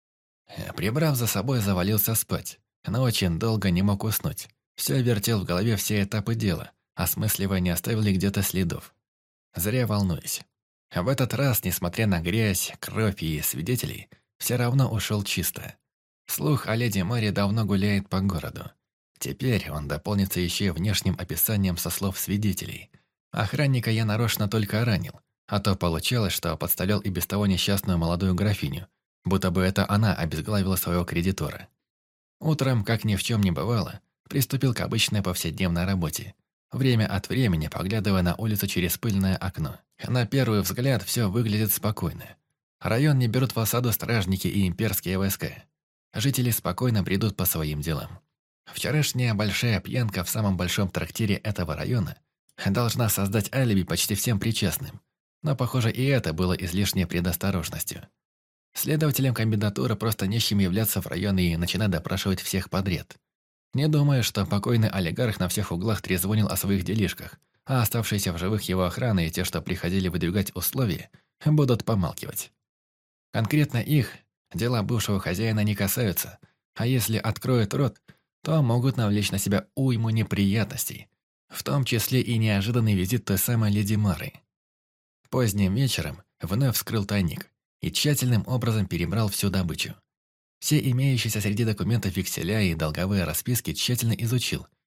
Прибрав за собой, завалился спать, но очень долго не мог уснуть. Все вертел в голове все этапы дела, осмысливая, не оставил ли где-то следов. Зря волнуюсь. В этот раз, несмотря на грязь, кровь и свидетелей, все равно ушел чисто. Слух о леди Маре давно гуляет по городу. Теперь он дополнится еще и внешним описанием со слов свидетелей. Охранника я нарочно только ранил, а то получалось, что подставлял и без того несчастную молодую графиню, будто бы это она обезглавила своего кредитора. Утром, как ни в чем не бывало, приступил к обычной повседневной работе, время от времени поглядывая на улицу через пыльное окно. На первый взгляд все выглядит спокойно. Район не берут в осаду стражники и имперские войска. Жители спокойно бредут по своим делам. Вчерашняя большая пьянка в самом большом трактире этого района должна создать алиби почти всем причастным, но, похоже, и это было излишней предосторожностью. Следователям комендатуры просто нечем являться в район и начинать допрашивать всех подряд. Не думаю, что покойный олигарх на всех углах трезвонил о своих делишках, а оставшиеся в живых его охраны и те, что приходили выдвигать условия, будут помалкивать. Конкретно их дела бывшего хозяина не касаются, а если откроют рот, то могут навлечь на себя уйму неприятностей, в том числе и неожиданный визит той самой леди Мары. Поздним вечером вновь вскрыл тайник и тщательным образом перебрал всю добычу. Все имеющиеся среди документов векселя и долговые расписки тщательно изучил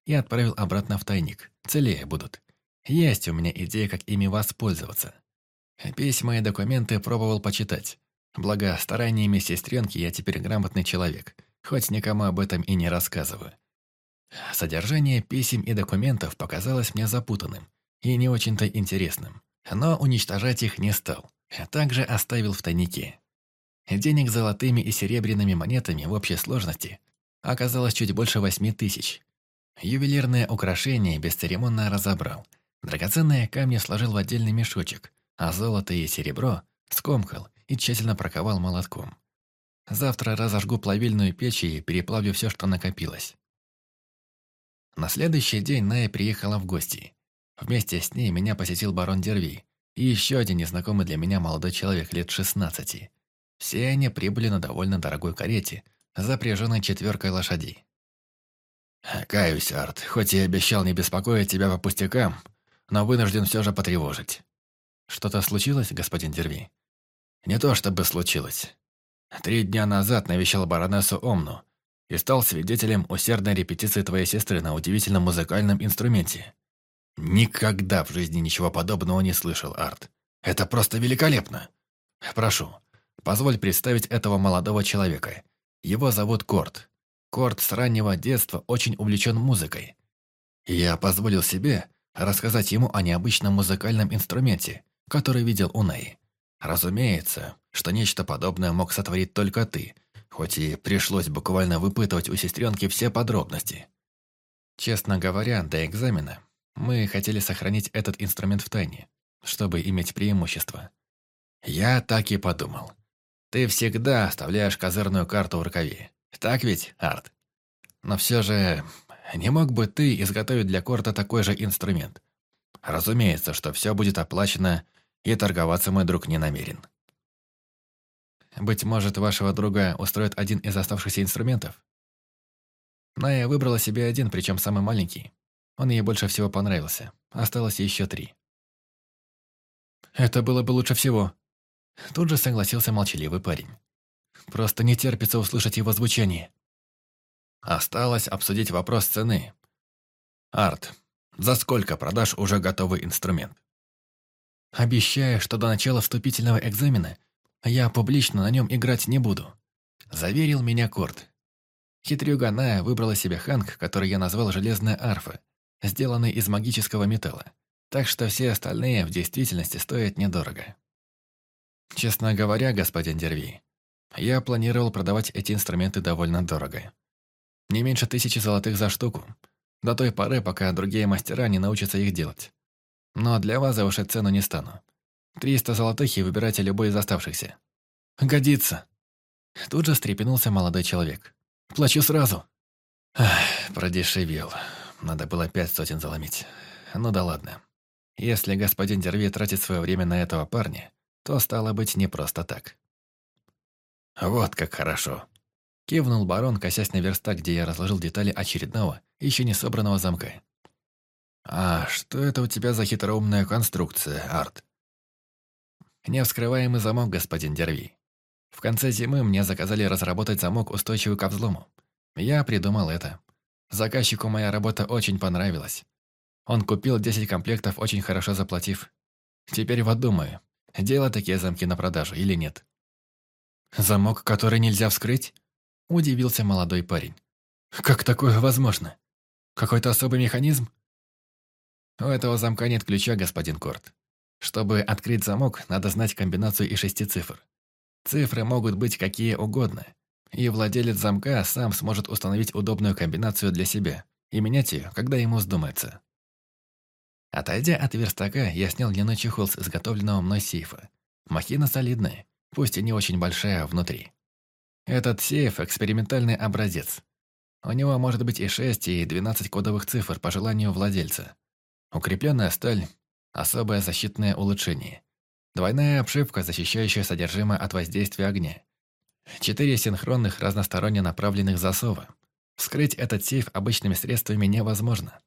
и отправил обратно в тайник. Целее будут. Есть у меня идея, как ими воспользоваться. Письма и документы пробовал почитать. Благо, стараниями сестренки я теперь грамотный человек, хоть никому об этом и не рассказываю. Содержание писем и документов показалось мне запутанным и не очень-то интересным, но уничтожать их не стал, а также оставил в тайнике. Денег золотыми и серебряными монетами в общей сложности оказалось чуть больше 8000. Ювелирные украшения бесцеремонно разобрал, драгоценные камни сложил в отдельный мешочек, а золото и серебро скомкал и тщательно проковал молотком. Завтра разожгу плавильную печь и переплавлю все, что накопилось. На следующий день Ная приехала в гости. Вместе с ней меня посетил барон Дерви и еще один незнакомый для меня молодой человек лет 16. Все они прибыли на довольно дорогой карете, запряженной 4 лошадей. «Каюсь, Арт, хоть и обещал не беспокоить тебя по пустякам, но вынужден все же потревожить». «Что-то случилось, господин Дерви?» «Не то чтобы случилось. 3 дня назад навещал баронессу Омну и стал свидетелем усердной репетиции твоей сестры на удивительном музыкальном инструменте. Никогда в жизни ничего подобного не слышал, Арт. Это просто великолепно. Прошу, позволь представить этого молодого человека. Его зовут Корт. Корт с раннего детства очень увлечен музыкой. Я позволил себе рассказать ему о необычном музыкальном инструменте, который видел у Наи. Разумеется, что нечто подобное мог сотворить только ты, хоть и пришлось буквально выпытывать у сестренки все подробности. Честно говоря, до экзамена мы хотели сохранить этот инструмент в тайне, чтобы иметь преимущество. Я так и подумал. Ты всегда оставляешь козырную карту в рукаве. Так ведь, Арт? Но все же, не мог бы ты изготовить для Корта такой же инструмент? Разумеется, что все будет оплачено, и торговаться мой друг не намерен. Быть может, вашего друга устроит один из оставшихся инструментов? Ная выбрала себе один, причем самый маленький. Он ей больше всего понравился. Осталось еще 3. Это было бы лучше всего. Тут же согласился молчаливый парень. Просто не терпится услышать его звучание. Осталось обсудить вопрос цены. Арт, за сколько продашь уже готовый инструмент? Обещаю, что до начала вступительного экзамена я публично на нем играть не буду. Заверил меня Корт. Хитрюга Ная выбрала себе ханг, который я назвал «железная арфа», сделанный из магического металла. Так что все остальные в действительности стоят недорого. Честно говоря, господин Дерви, я планировал продавать эти инструменты довольно дорого. Не меньше 1000 золотых за штуку, до той поры, пока другие мастера не научатся их делать. Но для вас завышать цену не стану. 300 золотых и выбирайте любой из оставшихся. Годится. Тут же встрепенулся молодой человек. Плачу сразу. Продешевел. Надо было 5 сотен заломить. Ну да ладно. Если господин Дерви тратит свое время на этого парня, то стало быть не просто так. Вот как хорошо. Кивнул барон, косясь на верстак, где я разложил детали очередного, еще не собранного замка. «А что это у тебя за хитроумная конструкция, Арт?» «Невскрываемый замок, господин Дерви. В конце зимы мне заказали разработать замок, устойчивый ко взлому. Я придумал это. Заказчику моя работа очень понравилась. Он купил 10 комплектов, очень хорошо заплатив. Теперь вот думаю, делать такие замки на продажу или нет». «Замок, который нельзя вскрыть?» – удивился молодой парень. «Как такое возможно? Какой-то особый механизм?» «У этого замка нет ключа, господин Корт. Чтобы открыть замок, надо знать комбинацию из 6 цифр. Цифры могут быть какие угодно, и владелец замка сам сможет установить удобную комбинацию для себя и менять ее, когда ему вздумается». Отойдя от верстака, я снял льняной чехол с изготовленного мной сейфа. Махина солидная, пусть и не очень большая внутри. Этот сейф – экспериментальный образец. У него может быть и 6, и 12 кодовых цифр по желанию владельца. Укрепленная сталь – особое защитное улучшение. Двойная обшивка, защищающая содержимое от воздействия огня. 4 синхронных разносторонне направленных засова. Вскрыть этот сейф обычными средствами невозможно.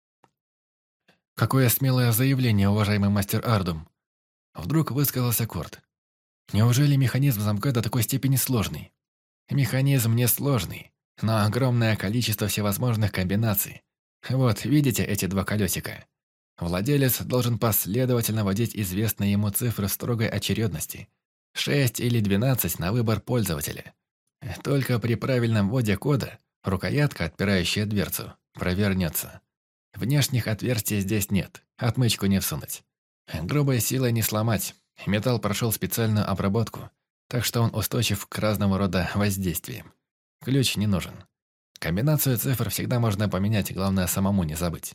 «Какое смелое заявление, уважаемый мастер Ардум!» Вдруг высказался Корт. «Неужели механизм замка до такой степени сложный?» «Механизм не сложный, но огромное количество всевозможных комбинаций. Вот, видите эти два колесика? Владелец должен последовательно вводить известные ему цифры в строгой очередности. 6 или 12 на выбор пользователя. Только при правильном вводе кода рукоятка, отпирающая дверцу, провернется. Внешних отверстий здесь нет, отмычку не всунуть. Грубой силой не сломать. Металл прошел специальную обработку, так что он устойчив к разного рода воздействиям. Ключ не нужен. Комбинацию цифр всегда можно поменять, главное самому не забыть.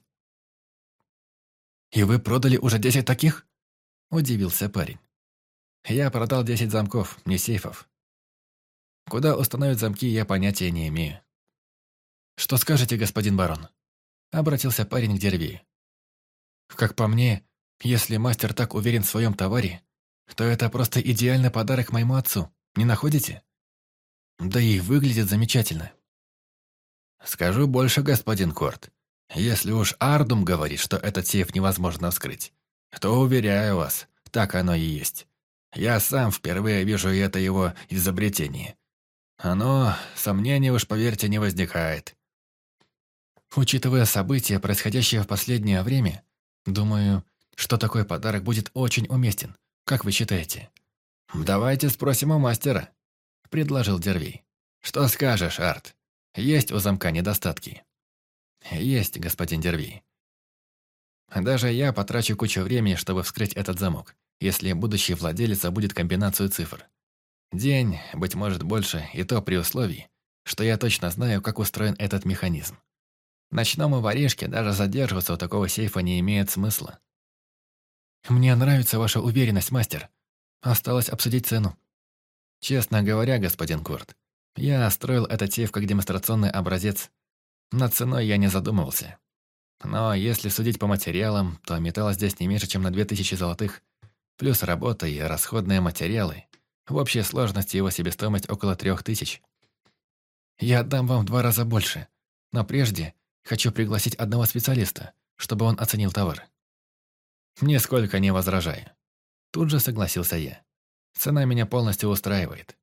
«И вы продали уже 10 таких?» – удивился парень. «Я продал 10 замков, не сейфов. Куда установить замки, я понятия не имею». «Что скажете, господин барон?» – обратился парень к Дервею. «Как по мне, если мастер так уверен в своем товаре, то это просто идеальный подарок моему отцу, не находите? Да и выглядит замечательно». «Скажу больше, господин Корт. Если уж Ардум говорит, что этот сейф невозможно вскрыть, то, уверяю вас, так оно и есть. Я сам впервые вижу это его изобретение. Оно, сомнений уж, поверьте, не возникает». Учитывая события, происходящие в последнее время, думаю, что такой подарок будет очень уместен. Как вы считаете? «Давайте спросим у мастера», — предложил Дервей. «Что скажешь, Арт? Есть у замка недостатки?» «Есть, господин Дервей. Даже я потрачу кучу времени, чтобы вскрыть этот замок, если будущий владелец забудет комбинацию цифр. День, быть может больше, и то при условии, что я точно знаю, как устроен этот механизм. Ночному воришке даже задерживаться у такого сейфа не имеет смысла». «Мне нравится ваша уверенность, мастер. Осталось обсудить цену». «Честно говоря, господин Курт, я строил этот сейф как демонстрационный образец. Над ценой я не задумывался. Но если судить по материалам, то металла здесь не меньше, чем на 2000 золотых, плюс работа и расходные материалы. В общей сложности его себестоимость около 3000. Я отдам вам в 2 раза больше, но прежде хочу пригласить одного специалиста, чтобы он оценил товар». «Нисколько не возражаю». Тут же согласился я. Цена меня полностью устраивает.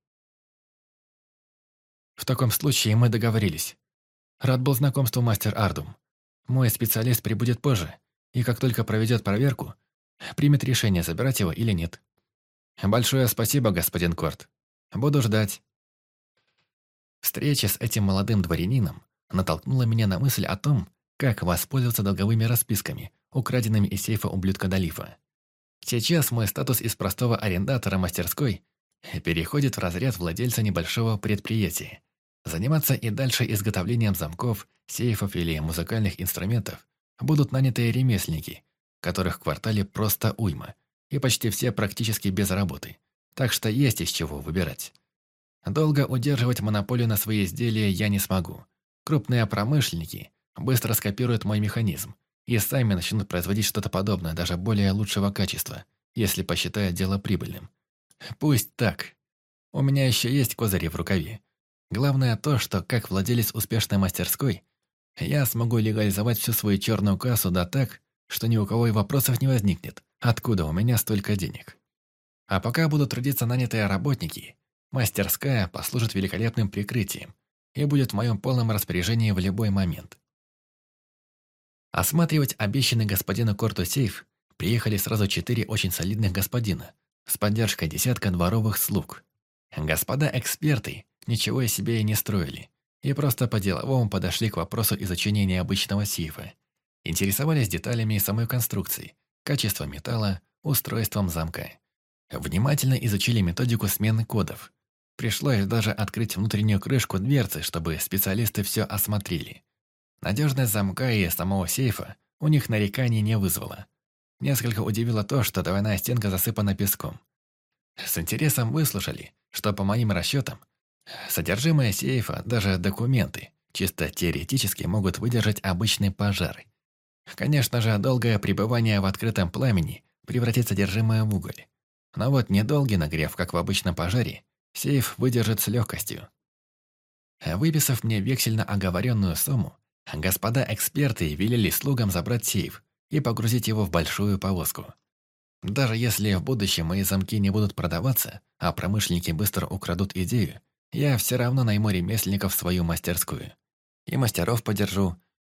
«В таком случае мы договорились. Рад был знакомству, мастер Ардум. Мой специалист прибудет позже, и как только проведет проверку, примет решение, забирать его или нет». «Большое спасибо, господин Корт. Буду ждать». Встреча с этим молодым дворянином натолкнула меня на мысль о том, как воспользоваться долговыми расписками, украденными из сейфа ублюдка Далифа. Сейчас мой статус из простого арендатора мастерской переходит в разряд владельца небольшого предприятия. Заниматься и дальше изготовлением замков, сейфов или музыкальных инструментов будут нанятые ремесленники, которых в квартале просто уйма, и почти все практически без работы, так что есть из чего выбирать. Долго удерживать монополию на свои изделия я не смогу. Крупные промышленники быстро скопируют мой механизм и сами начнут производить что-то подобное, даже более лучшего качества, если посчитают дело прибыльным. Пусть так. У меня еще есть козыри в рукаве. Главное то, что, как владелец успешной мастерской, я смогу легализовать всю свою черную кассу да так, что ни у кого и вопросов не возникнет, откуда у меня столько денег. А пока будут трудиться нанятые работники, мастерская послужит великолепным прикрытием и будет в моем полном распоряжении в любой момент. Осматривать обещанный господину Корту сейф приехали сразу 4 очень солидных господина с поддержкой десятка дворовых слуг. Господа эксперты ничего из себя и не строили, и просто по-деловому подошли к вопросу изучения необычного сейфа. Интересовались деталями самой конструкции, качеством металла, устройством замка. Внимательно изучили методику смены кодов. Пришлось даже открыть внутреннюю крышку дверцы, чтобы специалисты все осмотрели. Надежность замка и самого сейфа у них нареканий не вызвала. Несколько удивило то, что двойная стенка засыпана песком. С интересом выслушали, что по моим расчетам, содержимое сейфа, даже документы, чисто теоретически могут выдержать обычный пожар. Конечно же, долгое пребывание в открытом пламени превратит содержимое в уголь. Но вот недолгий нагрев, как в обычном пожаре, сейф выдержит с легкостью. Выписав мне вексель на оговоренную сумму, господа эксперты велели слугам забрать сейф и погрузить его в большую повозку. Даже если в будущем мои замки не будут продаваться, а промышленники быстро украдут идею, я все равно найму ремесленников в свою мастерскую. И мастеров подержу,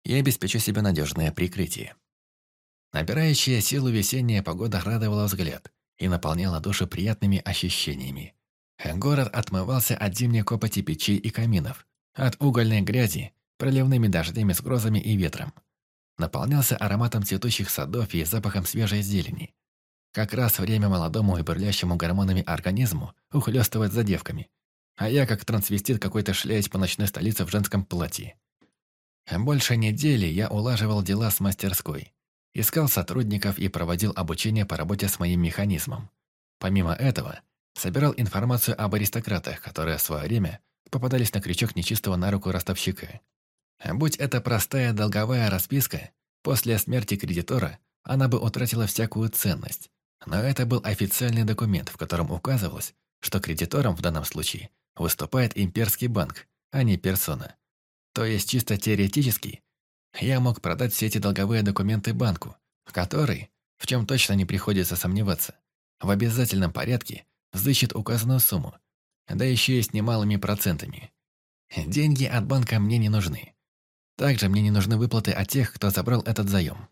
и обеспечу себе надежное прикрытие. Набирающая силу весенняя погода радовала взгляд и наполняла душу приятными ощущениями. Город отмывался от зимней копоти печей и каминов, от угольной грязи, проливными дождями с грозами и ветром. Наполнялся ароматом цветущих садов и запахом свежей зелени. Как раз время молодому и бурлящему гормонами организму ухлёстывать за девками. А я, как трансвестит какой-то, шляюсь по ночной столице в женском платье. Больше недели я улаживал дела с мастерской. Искал сотрудников и проводил обучение по работе с моим механизмом. Помимо этого, собирал информацию об аристократах, которые в свое время попадались на крючок нечистого на руку ростовщика. Будь это простая долговая расписка, после смерти кредитора она бы утратила всякую ценность. Но это был официальный документ, в котором указывалось, что кредитором в данном случае выступает имперский банк, а не персона. То есть чисто теоретически я мог продать все эти долговые документы банку, который, в чем точно не приходится сомневаться, в обязательном порядке взыщет указанную сумму, да еще и с немалыми процентами. Деньги от банка мне не нужны. Также мне не нужны выплаты от тех, кто забрал этот заем.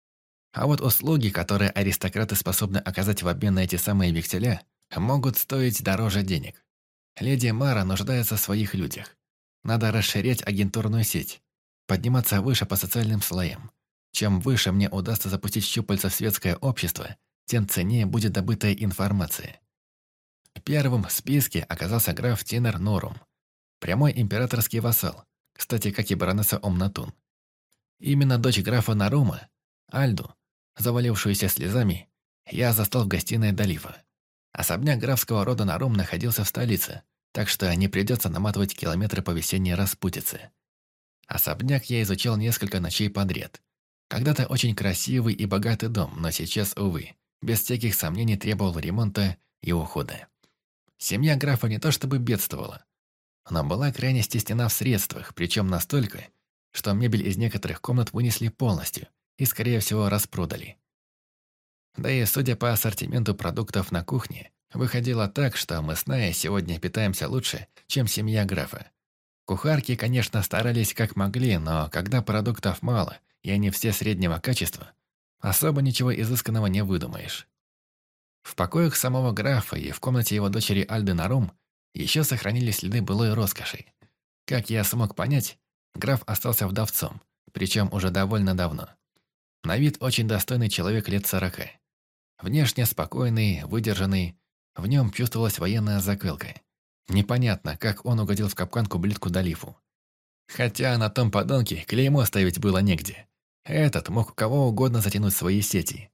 А вот услуги, которые аристократы способны оказать в обмен на эти самые векселя, могут стоить дороже денег. Леди Мара нуждается в своих людях. Надо расширять агентурную сеть, подниматься выше по социальным слоям. Чем выше мне удастся запустить щупальца в светское общество, тем ценнее будет добытая информация. Первым в списке оказался граф Тинер Норум, прямой императорский вассал, кстати, как и баронесса Омнатун. Именно дочь графа Нарума, Альду, завалившуюся слезами, я застал в гостиной Далифа. Особняк графского рода Нарум находился в столице, так что не придется наматывать километры по весенней распутице. Особняк я изучал несколько ночей подряд. Когда-то очень красивый и богатый дом, но сейчас, увы, без всяких сомнений требовал ремонта и ухода. Семья графа не то чтобы бедствовала, но была крайне стеснена в средствах, причем настолько, что мебель из некоторых комнат вынесли полностью и, скорее всего, распродали. Да и, судя по ассортименту продуктов на кухне, выходило так, что мы с Наей сегодня питаемся лучше, чем семья графа. Кухарки, конечно, старались как могли, но когда продуктов мало, и они все среднего качества, особо ничего изысканного не выдумаешь. В покоях самого графа и в комнате его дочери Альды Нарум еще сохранились следы былой роскоши. Как я смог понять, граф остался вдовцом, причем уже довольно давно. На вид очень достойный человек лет 40. Внешне спокойный, выдержанный, в нем чувствовалась военная закалка. Непонятно, как он угодил в капкан к ублюдку Далифу. Хотя на том подонке клеймо ставить было негде. Этот мог кого угодно затянуть в свои сети.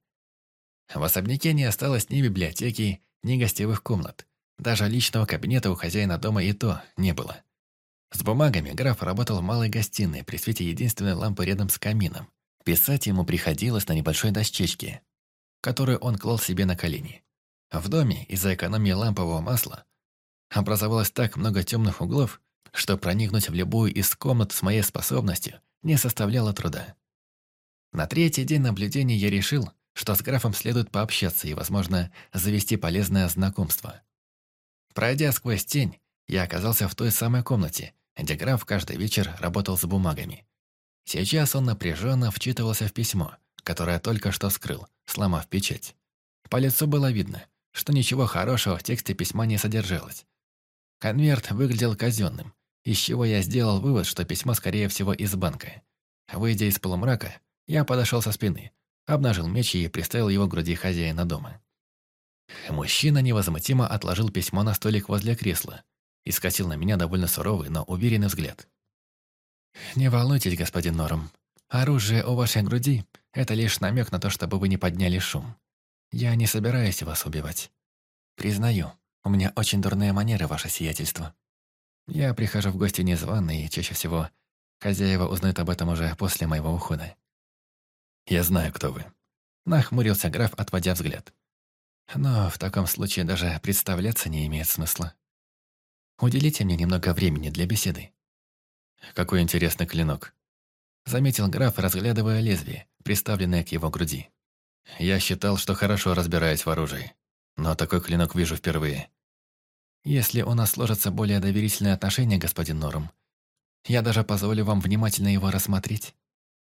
В особняке не осталось ни библиотеки, ни гостевых комнат. Даже личного кабинета у хозяина дома и то не было. С бумагами граф работал в малой гостиной при свете единственной лампы рядом с камином. Писать ему приходилось на небольшой дощечке, которую он клал себе на колени. В доме из-за экономии лампового масла образовалось так много темных углов, что проникнуть в любую из комнат с моей способностью не составляло труда. На третий день наблюдений я решил, что с графом следует пообщаться и, возможно, завести полезное знакомство. Пройдя сквозь тень, я оказался в той самой комнате, где граф каждый вечер работал с бумагами. Сейчас он напряженно вчитывался в письмо, которое только что вскрыл, сломав печать. По лицу было видно, что ничего хорошего в тексте письма не содержалось. Конверт выглядел казенным, из чего я сделал вывод, что письмо, скорее всего, из банка. Выйдя из полумрака, я подошел со спины, обнажил меч и приставил его к груди хозяина дома. Мужчина невозмутимо отложил письмо на столик возле кресла и скосил на меня довольно суровый, но уверенный взгляд. «Не волнуйтесь, господин Норум. Оружие у вашей груди – это лишь намек на то, чтобы вы не подняли шум. Я не собираюсь вас убивать. Признаю, у меня очень дурные манеры, ваше сиятельство. Я прихожу в гости незваный, и чаще всего хозяева узнают об этом уже после моего ухода». «Я знаю, кто вы», – нахмурился граф, отводя взгляд. «Но в таком случае даже представляться не имеет смысла. Уделите мне немного времени для беседы». «Какой интересный клинок», — заметил граф, разглядывая лезвие, приставленное к его груди. «Я считал, что хорошо разбираюсь в оружии, но такой клинок вижу впервые». «Если у нас сложатся более доверительные отношения, господин Норум, я даже позволю вам внимательно его рассмотреть».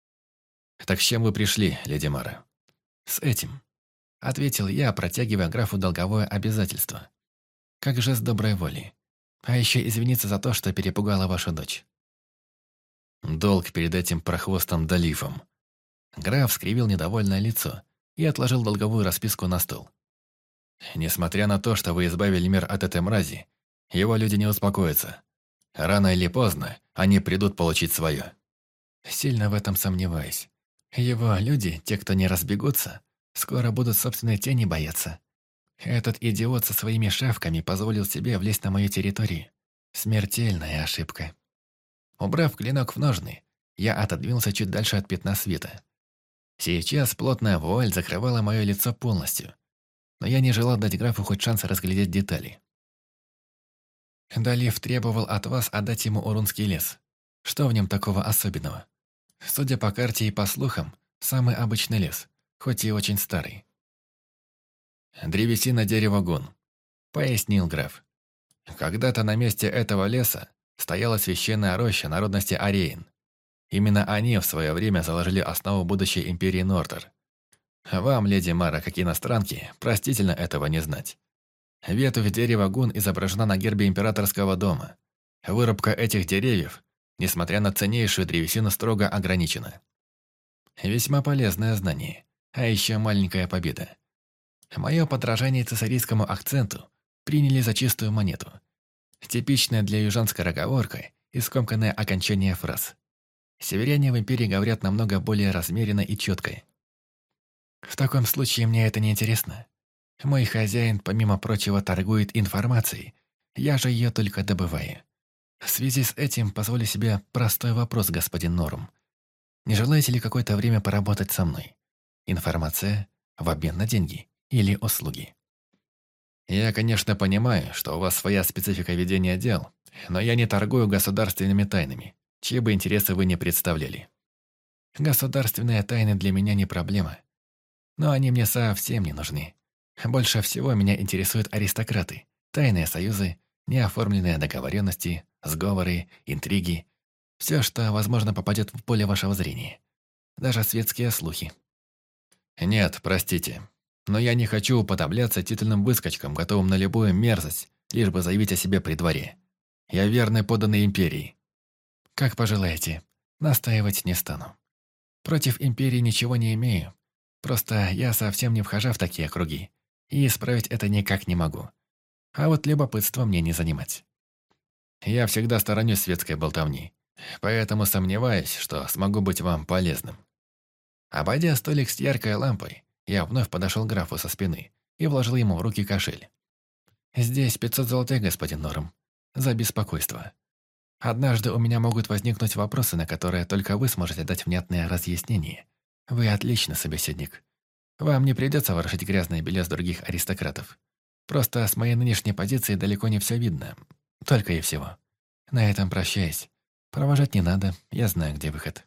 Так с чем вы пришли, леди Мара? С этим, ответил я, протягивая графу долговое обязательство. Как жест доброй воли. А еще извиниться за то, что перепугала вашу дочь. Долг перед этим прохвостом Далифом. Граф скривил недовольное лицо и отложил долговую расписку на стол. Несмотря на то, что вы избавили мир от этой мрази, его люди не успокоятся. Рано или поздно они придут получить свое. Сильно в этом сомневаюсь. Его люди, те, кто не разбегутся, скоро будут собственной тени бояться. Этот идиот со своими шавками позволил себе влезть на мою территорию. Смертельная ошибка. Убрав клинок в ножны, я отодвинулся чуть дальше от пятна света. Сейчас плотная вуаль закрывала мое лицо полностью, но я не желал дать графу хоть шанс разглядеть детали. Далиф требовал от вас отдать ему Урунский лес. Что в нем такого особенного? Судя по карте и по слухам, самый обычный лес, хоть и очень старый. «Древесина дерева гун», — пояснил граф. «Когда-то на месте этого леса стояла священная роща народности Ареин. Именно они в свое время заложили основу будущей империи Нортер. Вам, леди Мара, как иностранке, простительно этого не знать. Ветвь дерева гун изображена на гербе императорского дома. Вырубка этих деревьев, несмотря на ценнейшую древесину, строго ограничена. Весьма полезное знание, а еще маленькая победа. Мое подражание цесарийскому акценту приняли за чистую монету. Типичная для южан скороговорка и скомканное окончание фраз. Северяне в империи говорят намного более размеренно и четко. В таком случае мне это не интересно. Мой хозяин, помимо прочего, торгует информацией. Я же ее только добываю. В связи с этим позволю себе простой вопрос, господин Норм. Не желаете ли какое-то время поработать со мной? Информация в обмен на деньги или услуги? Я, конечно, понимаю, что у вас своя специфика ведения дел, но я не торгую государственными тайнами, чьи бы интересы вы не представляли. Государственные тайны для меня не проблема, но они мне совсем не нужны. Больше всего меня интересуют аристократы, тайные союзы, неоформленные договоренности, сговоры, интриги. Все, что, возможно, попадет в поле вашего зрения. Даже светские слухи. Нет, простите, но я не хочу уподобляться титульным выскочкам, готовым на любую мерзость, лишь бы заявить о себе при дворе. Я верный подданный империи. Как пожелаете, настаивать не стану. Против империи ничего не имею. Просто я совсем не вхожа в такие круги, и исправить это никак не могу. А вот любопытство мне не занимать. Я всегда сторонюсь светской болтовни, поэтому сомневаюсь, что смогу быть вам полезным. Обойдя столик с яркой лампой, я вновь подошел к графу со спины и вложил ему в руки кошель. «Здесь 500 золотых, господин Норм, за беспокойство. Однажды у меня могут возникнуть вопросы, на которые только вы сможете дать внятное разъяснение. Вы отличный собеседник. Вам не придется ворошить грязное белье с других аристократов. Просто с моей нынешней позиции далеко не все видно. Только и всего. На этом прощаюсь. Провожать не надо, я знаю, где выход».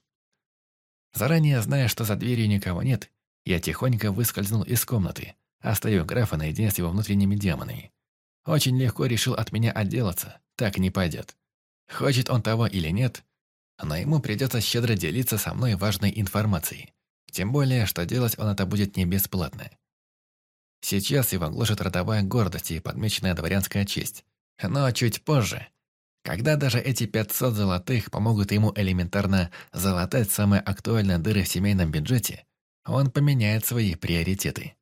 Заранее зная, что за дверью никого нет, я тихонько выскользнул из комнаты, оставив графа наедине с его внутренними демонами. Очень легко решил от меня отделаться, так не пойдет. Хочет он того или нет, но ему придется щедро делиться со мной важной информацией. Тем более, что делать он это будет не бесплатно. Сейчас его гложет родовая гордость и подмеченная дворянская честь. Но чуть позже, когда даже эти 500 золотых помогут ему элементарно залатать самые актуальные дыры в семейном бюджете, он поменяет свои приоритеты.